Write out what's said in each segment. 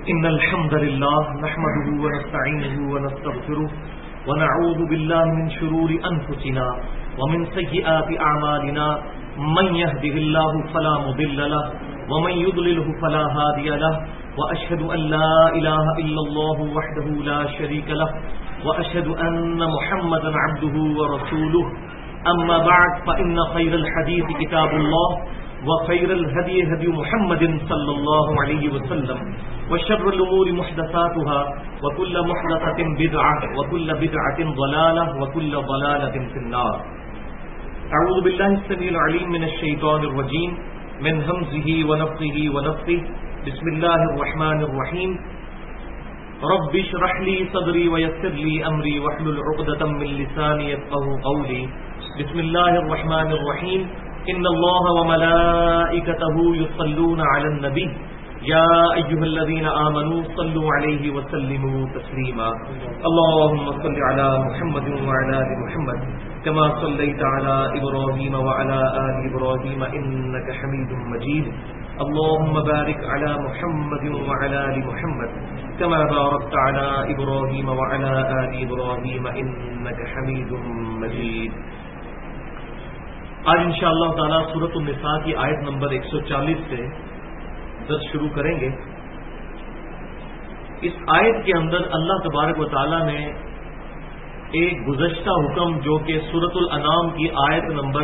إن الحمد لله نحمده ونستعينه ونستغفره ونعوذ بالله من شرور أنفسنا ومن سيئات أعمالنا من يهده الله فلا مضل له ومن يضلله فلا هادي له وأشهد أن لا إله إلا الله وحده لا شريك له وأشهد أن محمدا عبده ورسوله أما بعد فإن خير الحديث كتاب الله وخير الهدي هدي محمد صلى الله عليه وسلم وشر الأمور محدثاتها وكل محدثة بدعة وكل بدعة ضلالة وكل ضلالة في النار. أعوذ بالله السميع العليم من الشيطان الرجيم من همزه ونفخه ونفثه. بسم الله الرحمن الرحيم. رب اشرح لي صدري ويسر لي أمري واحلل عقدة من لساني يفقهوا قولي. بسم الله الرحمن الرحيم. إن الله وملائكته يصلون على النبي يا أيها الذين آمنوا صلوا عليه وسلموا تسليما. اللهم صل على محمد وعلى آل محمد كما صليت على إبراهيم وعلى آل إبراهيم إنك حميد مجيد. اللهم بارك على محمد وعلى آل محمد كما باركت على إبراهيم وعلى آل إبراهيم إنك حميد مجيد. آج انشاءاللہ تعالی سورۃ النساء کی آیت نمبر 140 سے درس شروع کریں گے. اس آیت کے اندر اللہ تبارک و تعالی نے ایک گزشتہ حکم جو کہ سورۃ الانعام کی آیت نمبر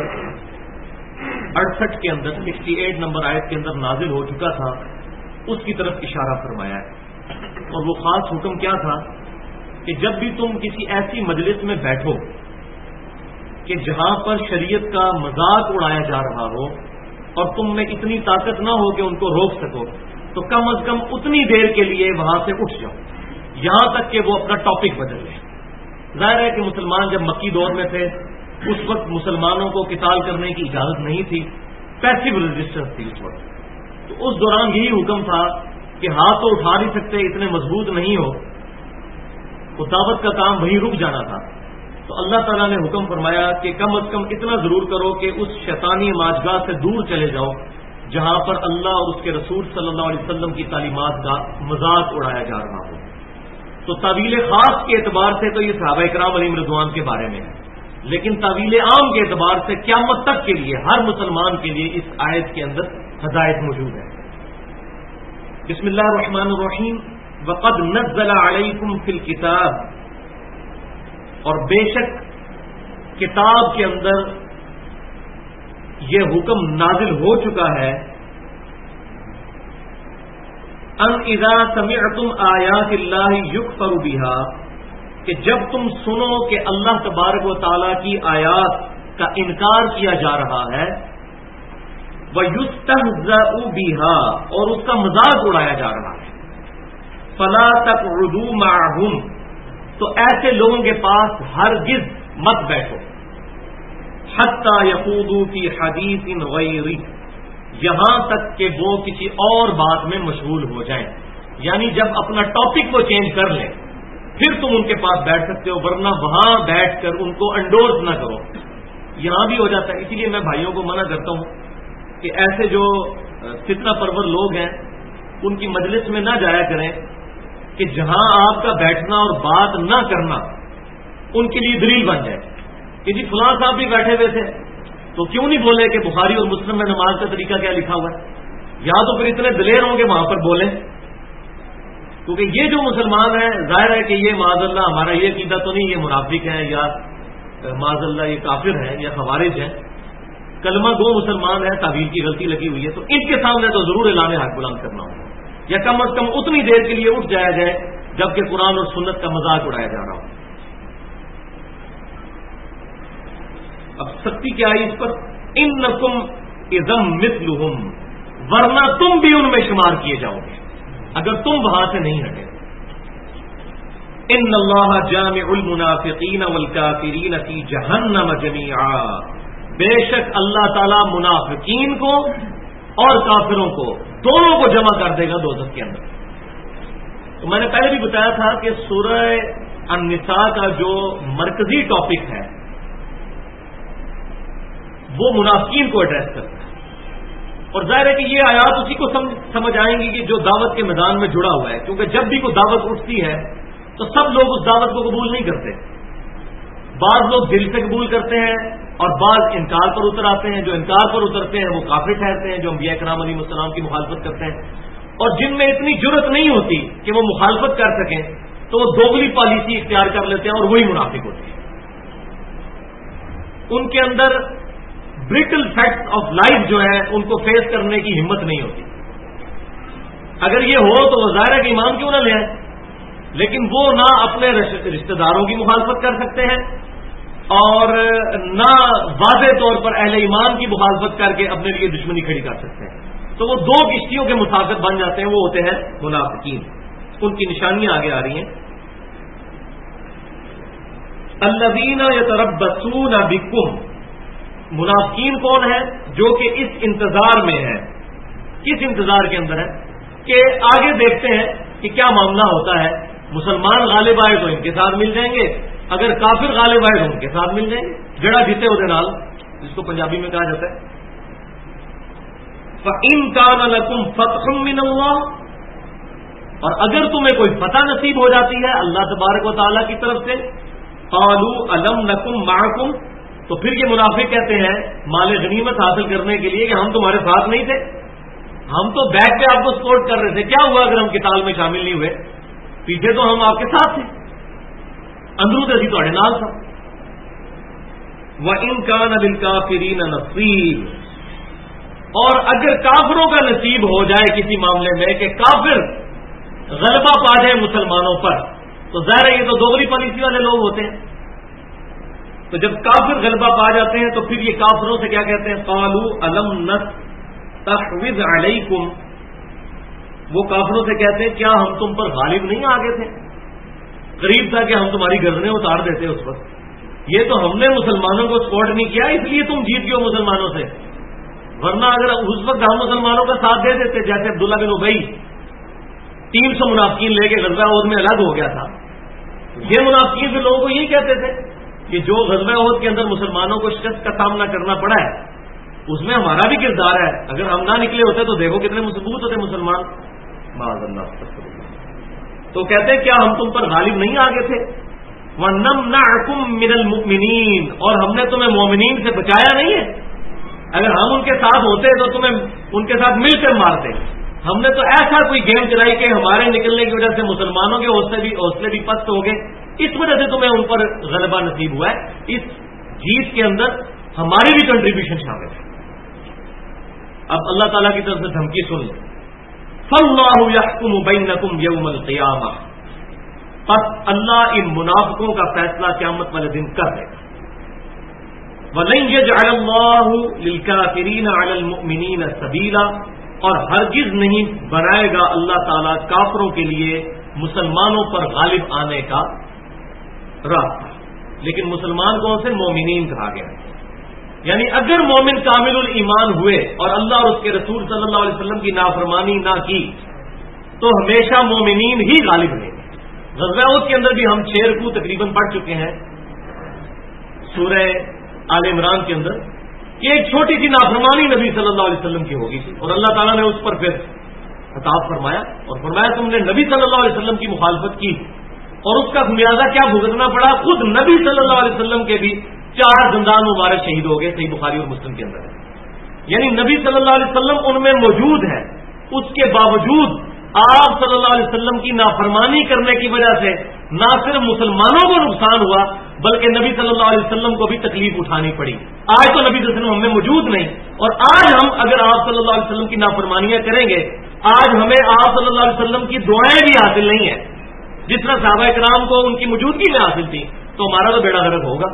68 کے اندر 68 نمبر آیت کے اندر نازل ہو چکا تھا اس کی طرف اشارہ فرمایا ہے. اور وہ خاص حکم کیا تھا کہ جب بھی تم کسی ایسی مجلس میں بیٹھو کہ جہاں پر شریعت کا مذاق اڑایا جا رہا ہو اور تم میں اتنی طاقت نہ ہو کہ ان کو روک سکو تو کم از کم اتنی دیر کے لیے وہاں سے اٹھ جاؤ یہاں تک کہ وہ اپنا ٹاپک بدل لیں. ظاہر ہے کہ مسلمان جب مکی دور میں تھے اس وقت مسلمانوں کو قتال کرنے کی اجازت نہیں تھی, پیسو ریزسٹنس تھی اس وقت. تو اس دوران یہی حکم تھا کہ ہاتھ تو اٹھا نہیں سکتے, اتنے مضبوط نہیں ہو, تو دعوت کا کام وہیں رک جانا تھا. تو اللہ تعالیٰ نے حکم فرمایا کہ کم از کم اتنا ضرور کرو کہ اس شیطانی ماجگاہ سے دور چلے جاؤ جہاں پر اللہ اور اس کے رسول صلی اللہ علیہ وسلم کی تعلیمات کا مذاق اڑایا جا رہا ہو. تو طویل خاص کے اعتبار سے تو یہ صحابہ کرام علیہم رضوان کے بارے میں ہے, لیکن طویل عام کے اعتبار سے قیامت تک کے لیے ہر مسلمان کے لیے اس آیت کے اندر ہدایت موجود ہے. بسم اللہ الرحمن الرحیم. وقد نزل علیکم فی الکتاب, اور بے شک کتاب کے اندر یہ حکم نازل ہو چکا ہے ان اذا سمعتم آیات اللہ یکفر بها, کہ جب تم سنو کہ اللہ تبارک و تعالی کی آیات کا انکار کیا جا رہا ہے, وَيُسْتَهْزَأُ بِهَا, اور اس کا مذاق اڑایا جا رہا ہے, فَلَا تَقْعُدُوا مَعَهُمْ, تو ایسے لوگوں کے پاس ہرگز مت بیٹھو, حَتَّى يَخُوضُوا فِي حَدِيثٍ غَيْرِهِ, یہاں تک کہ وہ کسی اور بات میں مشغول ہو جائیں. یعنی جب اپنا ٹاپک وہ چینج کر لیں پھر تم ان کے پاس بیٹھ سکتے ہو, ورنہ وہاں بیٹھ کر ان کو انڈورس نہ کرو. یہاں بھی ہو جاتا ہے, اسی لیے میں بھائیوں کو منع کرتا ہوں کہ ایسے جو فتنہ پرور لوگ ہیں ان کی مجلس میں نہ جایا کریں کہ جہاں آپ کا بیٹھنا اور بات نہ کرنا ان کے لیے دلیل بن جائے کہ جی فلاں صاحب بھی بیٹھے ہوئے تھے تو کیوں نہیں بولے کہ بخاری اور مسلم میں نماز کا طریقہ کیا لکھا ہوا ہے, یا تو پھر اتنے دلیر ہوں کہ وہاں پر بولیں. کیونکہ یہ جو مسلمان ہیں ظاہر ہے کہ یہ معاذ اللہ ہمارا یہ عقیدہ تو نہیں یہ منافق ہیں یا معاذ اللہ یہ کافر ہیں یا خوارج ہیں, کلمہ گو مسلمان ہے, تعویل کی غلطی لگی ہوئی ہے, تو ان کے سامنے تو ضرور اعلان حق بلند کرنا ہوگا, یا کم از کم اتنی دیر کے لیے اٹھ جایا جائے جبکہ قرآن اور سنت کا مذاق اڑایا جا رہا ہو. اب سختی کیا ہے اس پر, انکم اذا مثلہم, ورنہ تم بھی ان میں شمار کیے جاؤ گے اگر تم وہاں سے نہیں ہٹے. ان اللہ جامع المنافقین والکافرین فی جہنم جمیعا, بے شک اللہ تعالی منافقین کو اور کافروں کو دونوں کو جمع کر دے گا دوزخ کے اندر. تو میں نے پہلے بھی بتایا تھا کہ سورہ النساء کا جو مرکزی ٹاپک ہے وہ منافقین کو ایڈریس کرتا ہے. اور ظاہر ہے کہ یہ آیات اسی کو سمجھ آئیں گی کہ جو دعوت کے میدان میں جڑا ہوا ہے، کیونکہ جب بھی کوئی دعوت اٹھتی ہے تو سب لوگ اس دعوت کو قبول نہیں کرتے، بعض لوگ دل سے قبول کرتے ہیں اور بعض انکار پر اتر آتے ہیں، جو انکار پر اترتے ہیں وہ کافر ٹھہرتے ہیں، جو انبیاء کرام علیہ السلام کی مخالفت کرتے ہیں، اور جن میں اتنی جرت نہیں ہوتی کہ وہ مخالفت کر سکیں تو وہ دوگلی پالیسی اختیار کر لیتے ہیں اور وہی منافق ہوتے ہیں۔ ان کے اندر برٹل فیکٹس آف لائف جو ہے ان کو فیس کرنے کی ہمت نہیں ہوتی۔ اگر یہ ہو تو وہ ظاہر ہے کہ ایمان کیوں نہ لے آئے، لیکن وہ نہ اپنے رشتہ داروں کی مخالفت کر سکتے ہیں اور نہ واضح طور پر اہل ایمان کی مخالفت کر کے اپنے لیے دشمنی کھڑی کر سکتے ہیں، تو وہ دو کشتیوں کے مسافر بن جاتے ہیں، وہ ہوتے ہیں منافقین۔ ان کی نشانیاں آگے آ رہی ہیں۔ الذین یتربصون بکم، منافقین کون ہے؟ جو کہ اس انتظار میں ہے۔ کس انتظار کے اندر ہے؟ کہ آگے دیکھتے ہیں کہ کیا معاملہ ہوتا ہے، مسلمان غالب آئے تو ان کے ساتھ مل جائیں گے، اگر کافر غالب آئے تو ان کے ساتھ مل جائیں گے، جڑا جیتے وہ نال، جس کو پنجابی میں کہا جاتا ہے۔ فَإِن كَانَ لَكُمْ فَتْحٌ مِّنَ اللَّهِ، اور اگر تمہیں کوئی فتح نصیب ہو جاتی ہے اللہ تبارک و تعالیٰ کی طرف سے، قَالُوا أَلَمْ نَكُن مَّعَكُمْ، تو پھر یہ منافق کہتے ہیں مال غنیمت حاصل کرنے کے لیے کہ ہم تمہارے ساتھ نہیں تھے، ہم تو بیک پہ آپ کو سپورٹ کر رہے تھے، کیا ہوا اگر ہم قتال میں شامل نہیں ہوئے؟ پیچھے تو ہم آپ کے ساتھ تھے، اندروں سے تھوڑے نال تھا۔ وَإِن كَانَ لِلْكَافِرِينَ نَصِيبٌ، اور اگر کافروں کا نصیب ہو جائے کسی معاملے میں کہ کافر غلبہ پا جائے مسلمانوں پر، تو ظاہر ہے یہ تو دوغلی پالیسی والے لوگ ہوتے ہیں، تو جب کافر غلبہ پا جاتے ہیں تو پھر یہ کافروں سے کیا کہتے ہیں؟ قالوا الم نستحوذ علیکم، وہ کافروں سے کہتے ہیں کیا ہم تم پر غالب نہیں آ گئے تھے؟ قریب تھا کہ ہم تمہاری گردنیں اتار دیتے اس وقت، یہ تو ہم نے مسلمانوں کو سپورٹ نہیں کیا اس لیے تم جیت گئے مسلمانوں سے، ورنہ اگر اس وقت ہم مسلمانوں کا ساتھ دے دیتے، جیسے عبداللہ بن ابی 300 منافقین لے کے غزوہ احد میں الگ ہو گیا تھا، یہ منافقین پھر لوگوں کو یہی کہتے تھے کہ جو غزوہ احد کے اندر مسلمانوں کو شکست کا سامنا کرنا پڑا ہے اس میں ہمارا بھی کردار ہے، اگر ہم نہ نکلے ہوتے تو دیکھو کتنے مضبوط ہوتے مسلمان، معاذ اللہ۔ تو کہتے ہیں کیا ہم تم پر غالب نہیں آ گئے تھے؟ وَنَمْنَعْكُمْ مِنَ الْمُؤْمِنِينَ، اور ہم نے تمہیں مومنین سے بچایا نہیں ہے، اگر ہم ان کے ساتھ ہوتے تو تمہیں ان کے ساتھ مل کر مارتے، ہم نے تو ایسا کوئی گیم چلائی کہ ہمارے نکلنے کی وجہ سے مسلمانوں کے حوصلے بھی پست ہو گئے، اس وجہ سے تمہیں ان پر غلبہ نصیب ہوا ہے، اس جیت کے اندر ہماری بھی کنٹریبیوشن شامل ہے۔ اب اللہ تعالیٰ کی طرف سے دھمکی سن لیں، فَاللَّهُ يَحْكُمُ بَيْنَكُمْ يَوْمَ الْقِيَامَةِ، پس اللہ ان منافقوں کا فیصلہ قیامت والے دن کر دے گا۔ وَلَن يَجْعَلَ اللَّهُ لِلْكَافِرِينَ عَلَى الْمُؤْمِنِينَ سَبِيلًا، اور ہرگز نہیں بنائے گا اللہ تعالیٰ کافروں کے لیے مسلمانوں پر غالب آنے کا راستہ، لیکن مسلمان کون سے؟ مومنین کہا گیا، یعنی اگر مومن کامل الایمان ہوئے اور اللہ اور اس کے رسول صلی اللہ علیہ وسلم کی نافرمانی نہ کی تو ہمیشہ مومنین ہی غالب رہیں گے۔ غزوہ احد کے اندر بھی ہم 6 رکوع تقریباً پڑھ چکے ہیں سورہ آل عمران کے اندر کہ ایک چھوٹی سی نافرمانی نبی صلی اللہ علیہ وسلم کی ہوگی تھی اور اللہ تعالیٰ نے اس پر پھر خطاب فرمایا اور فرمایا تم نے نبی صلی اللہ علیہ وسلم کی مخالفت کی اور اس کا خمیازہ کیا بھگتنا پڑا؟ خود نبی صلی اللہ علیہ وسلم کے بھی 4 زندان مبارک شہید ہو گئے، صحیح بخاری اور مسلم کے اندر ہے، یعنی نبی صلی اللہ علیہ وسلم ان میں موجود ہے، اس کے باوجود آپ صلی اللہ علیہ وسلم کی نافرمانی کرنے کی وجہ سے نہ صرف مسلمانوں کو نقصان ہوا بلکہ نبی صلی اللہ علیہ وسلم کو بھی تکلیف اٹھانی پڑی۔ آج تو نبی صلی اللہ علیہ وسلم ہم میں موجود نہیں، اور آج ہم اگر آپ صلی اللہ علیہ وسلم کی نافرمانیاں کریں گے، آج ہمیں آپ صلی اللہ علیہ وسلم کی دعائیں بھی حاصل نہیں ہیں، جس طرح صحابہ کرام کو ان کی موجودگی میں حاصل تھی، تو ہمارا تو بیڑا غرق ہوگا۔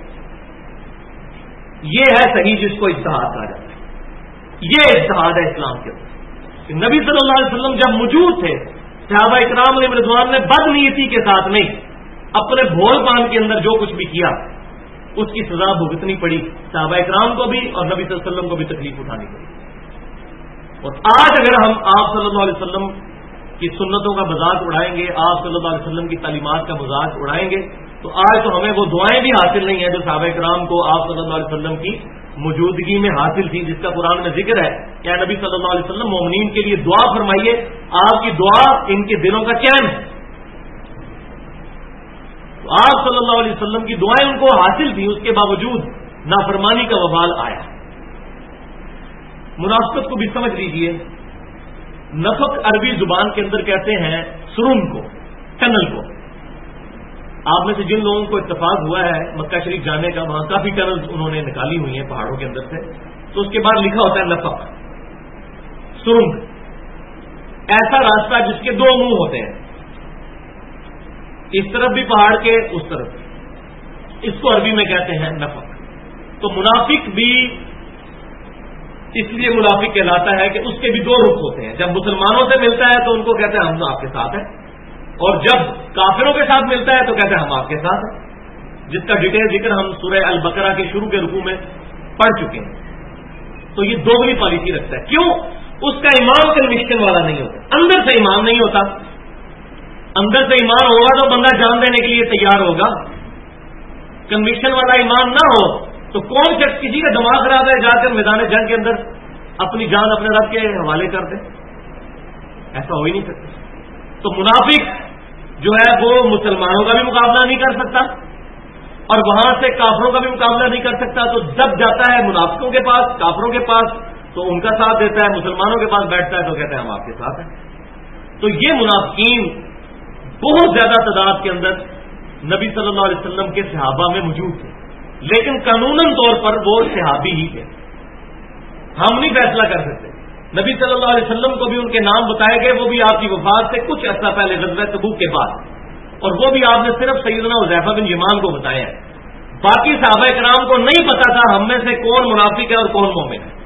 یہ ہے صحیح جس کو اجتہاد کہا جاتا ہے، یہ اجتہاد ہے اسلام کے اندر۔ نبی صلی اللہ علیہ وسلم جب موجود تھے، صحابہ اکرام علیہ رضوان نے بد نیتی کے ساتھ نہیں، اپنے بھول پان کے اندر جو کچھ بھی کیا اس کی سزا بھگتنی پڑی صحابہ اکرام کو بھی اور نبی صلی اللہ علیہ وسلم کو بھی تکلیف اٹھانی پڑی۔ اور آج اگر ہم آپ صلی اللہ علیہ وسلم کی سنتوں کا مذاق اڑائیں گے، آپ صلی اللہ علیہ وسلم کی تعلیمات کا مذاق اڑائیں گے، تو آج تو ہمیں وہ دعائیں بھی حاصل نہیں ہیں جو صحابہ کرام کو آپ صلی اللہ علیہ وسلم کی موجودگی میں حاصل تھی، جس کا قرآن میں ذکر ہے کہ نبی صلی اللہ علیہ وسلم مومنین کے لیے دعا فرمائیے، آپ کی دعا ان کے دلوں کا چین ہے. تو آپ صلی اللہ علیہ وسلم کی دعائیں ان کو حاصل تھیں، اس کے باوجود نافرمانی کا وبال آیا. منافقت کو بھی سمجھ لیجئے. نفق عربی زبان کے اندر کہتے ہیں سرنگ کو، ٹنل کو. آپ میں سے جن لوگوں کو اتفاق ہوا ہے مکہ شریف جانے کا، وہاں کافی ٹنلز انہوں نے نکالی ہوئی ہیں پہاڑوں کے اندر سے، تو اس کے بعد لکھا ہوتا ہے نفق، سرنگ. ایسا راستہ جس کے دو منہ ہوتے ہیں، اس طرف بھی پہاڑ کے، اس طرف بھی. اس کو عربی میں کہتے ہیں نفق. تو منافق بھی اس لیے منافق کہلاتا ہے کہ اس کے بھی دو رخ ہوتے ہیں. جب مسلمانوں سے ملتا ہے تو ان کو کہتے ہیں ہم آپ کے ساتھ ہیں، اور جب کافروں کے ساتھ ملتا ہے تو کہتے ہیں ہم آپ کے ساتھ ہیں، جس کا ڈیٹیل ذکر ہم سورہ البقرہ کے شروع کے رکوع میں پڑھ چکے ہیں. تو یہ دوگلی پالیسی رکھتا ہے. کیوں؟ اس کا ایمان کنوکشن والا نہیں ہوتا، اندر سے ایمان نہیں ہوتا. اندر سے ایمان ہوگا تو بندہ جان دینے کے لیے تیار ہوگا. کنوکشن والا ایمان نہ ہو تو کون شخص کسی کا دماغ خراب ہے جا کر میدان جنگ کے اندر اپنی جان اپنے رب کے حوالے کر دے؟ ایسا ہو ہی نہیں سکتا. تو منافق جو ہے وہ مسلمانوں کا بھی مقابلہ نہیں کر سکتا اور وہاں سے کافروں کا بھی مقابلہ نہیں کر سکتا. تو جب جاتا ہے منافقوں کے پاس، کافروں کے پاس، تو ان کا ساتھ دیتا ہے. مسلمانوں کے پاس بیٹھتا ہے تو کہتے ہیں ہم آپ کے ساتھ ہیں. تو یہ منافقین بہت زیادہ تعداد کے اندر نبی صلی اللہ علیہ وسلم کے صحابہ میں موجود تھے، لیکن قانوناً طور پر وہ صحابی ہی تھے. ہم نہیں فیصلہ کر سکتے. نبی صلی اللہ علیہ وسلم کو بھی ان کے نام بتائے گئے، وہ بھی آپ کی وفات سے کچھ عرصہ پہلے غزوہ تبوک کے بعد، اور وہ بھی آپ نے صرف سیدنا حذیفہ بن یمان کو بتایا ہے. باقی صحابہ کرام کو نہیں پتا تھا ہم میں سے کون منافق ہے اور کون مومن ہے.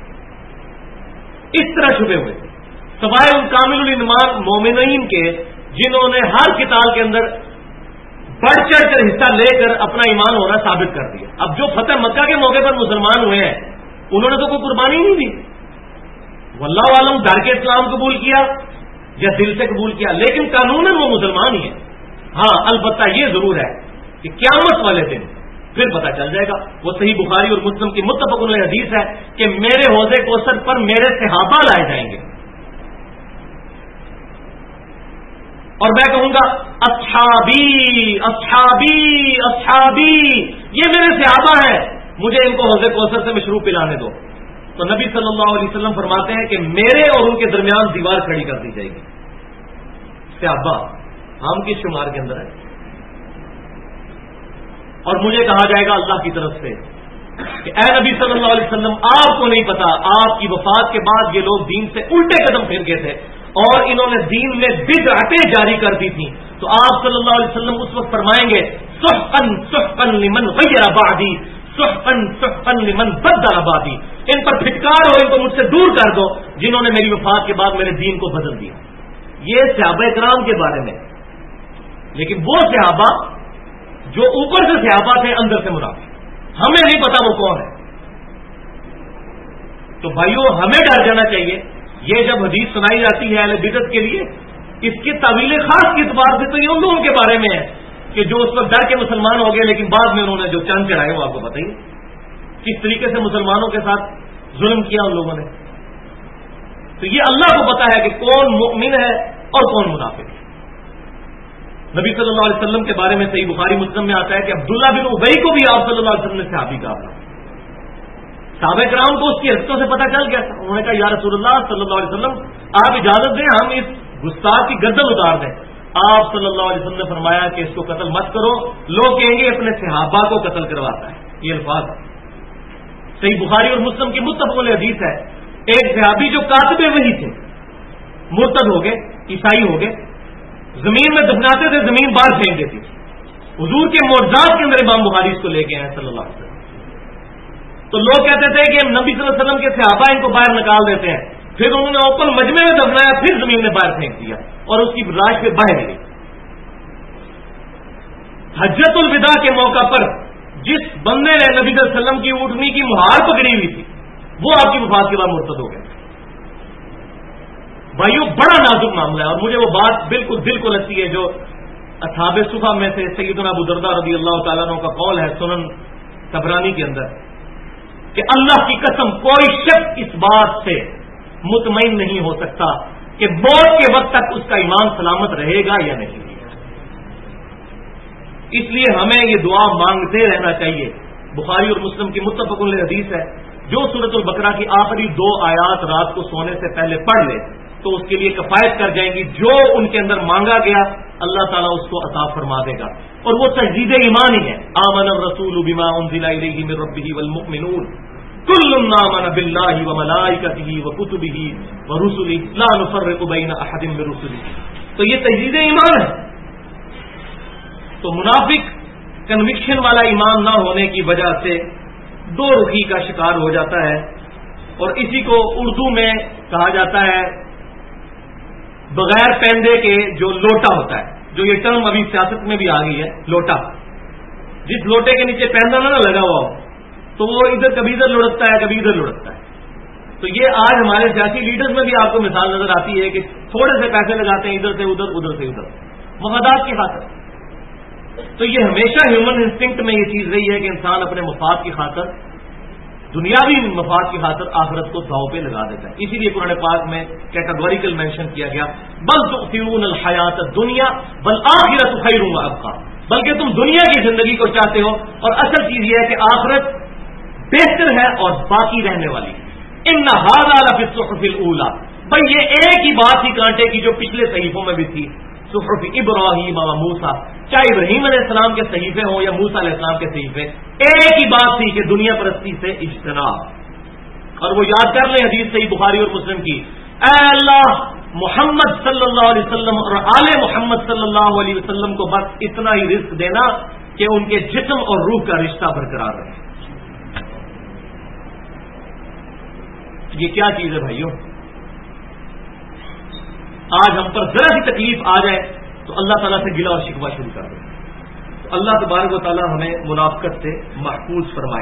اس طرح چھپے ہوئے تھے، سوائے ان کامل الایمان مومنین کے جنہوں نے ہر قتال کے اندر بڑھ چڑھ کر حصہ لے کر اپنا ایمان ہونا ثابت کر دیا. اب جو فتح مکہ کے موقع پر مسلمان ہوئے ہیں انہوں نے تو کوئی قربانی نہیں دی، واللہ عالم ڈر کے اسلام قبول کیا یا دل سے قبول کیا، لیکن قانوناً وہ مسلمان ہی ہے. ہاں البتہ یہ ضرور ہے کہ قیامت والے دن پھر پتہ چل جائے گا. وہ صحیح بخاری اور مسلم کی متفق علیہ حدیث ہے کہ میرے حوض کوثر پر میرے صحابہ لائے جائیں گے اور میں کہوں گا اصحابی اصحابی اصحابی، یہ میرے صحابہ ہیں، مجھے ان کو حوض کوثر سے مشروب پلانے دو. تو نبی صلی اللہ علیہ وسلم فرماتے ہیں کہ میرے اور ان کے درمیان دیوار کھڑی کر دی جائے گی. صحابہ ہم کس شمار کے اندر ہیں؟ اور مجھے کہا جائے گا اللہ کی طرف سے کہ اے نبی صلی اللہ علیہ وسلم، آپ کو نہیں پتا آپ کی وفات کے بعد یہ لوگ دین سے الٹے قدم پھیر گئے تھے اور انہوں نے دین میں بدعتیں جاری کر دی تھیں. تو آپ صلی اللہ علیہ وسلم اس وقت فرمائیں گے سحقا سحقا لمن غیر بعدی، سحقا سحقا لمن بدل بعدی. ان پر پھٹکار ہو، ان کو مجھ سے دور کر دو جنہوں نے میری وفات کے بعد میرے دین کو بدل دیا. یہ صحابہ کرام کے بارے میں. لیکن وہ صحابہ جو اوپر سے صحابہ تھے اندر سے منافق، ہمیں نہیں پتا وہ کون ہے. تو بھائیو ہمیں ڈر جانا چاہیے. یہ جب حدیث سنائی جاتی ہے اہل بدعت کے لیے، اس کی تعویل خاص کے اعتبار سے تو یہ ان لوگوں کے بارے میں ہے کہ جو اس وقت ڈر کے مسلمان ہو گئے، لیکن بعد میں انہوں نے جو چند چڑھائے وہ آپ کو بتائیے کس طریقے سے مسلمانوں کے ساتھ ظلم کیا ان لوگوں نے. تو یہ اللہ کو پتا ہے کہ کون مؤمن ہے اور کون منافق ہے. نبی صلی اللہ علیہ وسلم کے بارے میں صحیح بخاری مسلم میں آتا ہے کہ عبداللہ بن ابی کو بھی آپ صلی اللہ علیہ وسلم نے صحابی کہا تھا. صحابہ کرام کو اس کی حرکتوں سے پتہ چل گیا تھا. انہوں نے کہا یا رسول اللہ صلی اللہ علیہ وسلم آپ اجازت دیں ہم اس گستاخ کی گردن اتار دیں. آپ صلی اللہ علیہ وسلم نے فرمایا کہ اس کو قتل مت کرو، لوگ کہیں گے اپنے صحابہ کو قتل کرواتا ہے. یہ الفاظ صحیح بخاری اور مسلم کی متفق علیہ حدیث ہے. ایک صحابی جو کاتب وحی تھے مرتد ہو گئے، عیسائی ہو گئے، زمین میں دفناتے تھے، زمین باہر پھینک دیتی تھی. حضور کے معجزات کے اندر امام بخاری اس کو لے کے آئے صلی اللہ علیہ وسلم. تو لوگ کہتے تھے کہ نبی صلی اللہ علیہ وسلم کے صحابہ ان کو باہر نکال دیتے ہیں. پھر انہوں نے اوپن مجمع میں دفنایا، پھر زمین میں باہر پھینک دیا اور اس کی لاش پہ باہر گئی. حجۃ الوداع کے موقع پر جس بندے نے نبی صلی اللہ علیہ وسلم کی اونٹنی کی مہار پکڑی ہوئی تھی وہ آپ کی وفات کے بعد مرتد ہو گئے. بھائیو بڑا نازک معاملہ ہے اور مجھے وہ بات بالکل دل کو لگتی ہے جو اصحاب صفہ میں سے سیدنا ابو درداء رضی اللہ تعالیٰ عنہ کا قول ہے سنن طبرانی کے اندر کہ اللہ کی قسم کوئی شخص اس بات سے مطمئن نہیں ہو سکتا کہ موت کے وقت تک اس کا ایمان سلامت رہے گا یا نہیں. اس لیے ہمیں یہ دعا مانگتے رہنا چاہیے. بخاری اور مسلم کی متفق علیہ حدیث ہے، جو سورۃ البقرہ کی آخری 2 آیات رات کو سونے سے پہلے پڑھ لے تو اس کے لیے کفایت کر جائیں گی. جو ان کے اندر مانگا گیا اللہ تعالیٰ اس کو عطا فرما دے گا، اور وہ تجدید ایمان ہی ہے. آمن الرسول بما انزل الیہ من ربہ والمؤمنون کل آمن باللہ وملائکتہ وکتبہ ورسلہ لا نفرق بین احد من رسلہ. تو یہ تجدید ایمان ہے. تو منافق کنوکشن والا ایمان نہ ہونے کی وجہ سے دو رخی کا شکار ہو جاتا ہے، اور اسی کو اردو میں کہا جاتا ہے بغیر پیندے کے جو لوٹا ہوتا ہے، جو یہ ٹرم ابھی سیاست میں بھی آ گئی ہے، لوٹا. جس لوٹے کے نیچے پیندا نہ لگا ہوا ہو تو وہ ادھر کبھی ادھر لڑکتا ہے کبھی ادھر لڑکتا ہے. تو یہ آج ہمارے سیاسی لیڈرز میں بھی آپ کو مثال نظر آتی ہے کہ تھوڑے سے پیسے لگاتے ہیں ادھر سے ادھر ادھر سے ادھر مفادات کی خاطر. تو یہ ہمیشہ ہیومن انسٹنکٹ میں یہ چیز رہی ہے کہ انسان اپنے مفاد کی خاطر، دنیاوی مفاد کی خاطر آخرت کو داؤ پہ لگا دیتا ہے. اسی لیے قرآن پاک میں کیٹاگوریکل مینشن کیا گیا بل تؤثرون الحیات الدنیا والآخرۃ خیر وابقیٰ. بلکہ تم دنیا کی زندگی کو چاہتے ہو اور اصل چیز یہ ہے کہ آخرت بہتر ہے اور باقی رہنے والی ہے. ان ھذا لفی الصحف الاولی. بھائی یہ ایک ہی بات تھی کانٹے کی جو پچھلے صحیفوں میں بھی تھی. صحف ابراہیم و موسیٰ، چاہے ابراہیم علیہ السلام کے صحیفے ہوں یا موسیٰ علیہ السلام کے صحیفے، ایک ہی بات تھی کہ دنیا پرستی سے اجتناب. اور وہ یاد کر لیں حدیث صحیح بخاری اور مسلم کی، اے اللہ محمد صلی اللہ علیہ وسلم اور آل محمد صلی اللہ علیہ وسلم کو بس اتنا ہی رزق دینا کہ ان کے جسم اور روح کا رشتہ برقرار رہے. یہ کیا چیز ہے بھائیوں؟ آج ہم پر ذرا سی تکلیف آ جائے تو اللہ تعالیٰ سے گلہ اور شکوہ شروع کر دیں. تو اللہ تبارک و تعالیٰ ہمیں منافقت سے محفوظ فرمائے.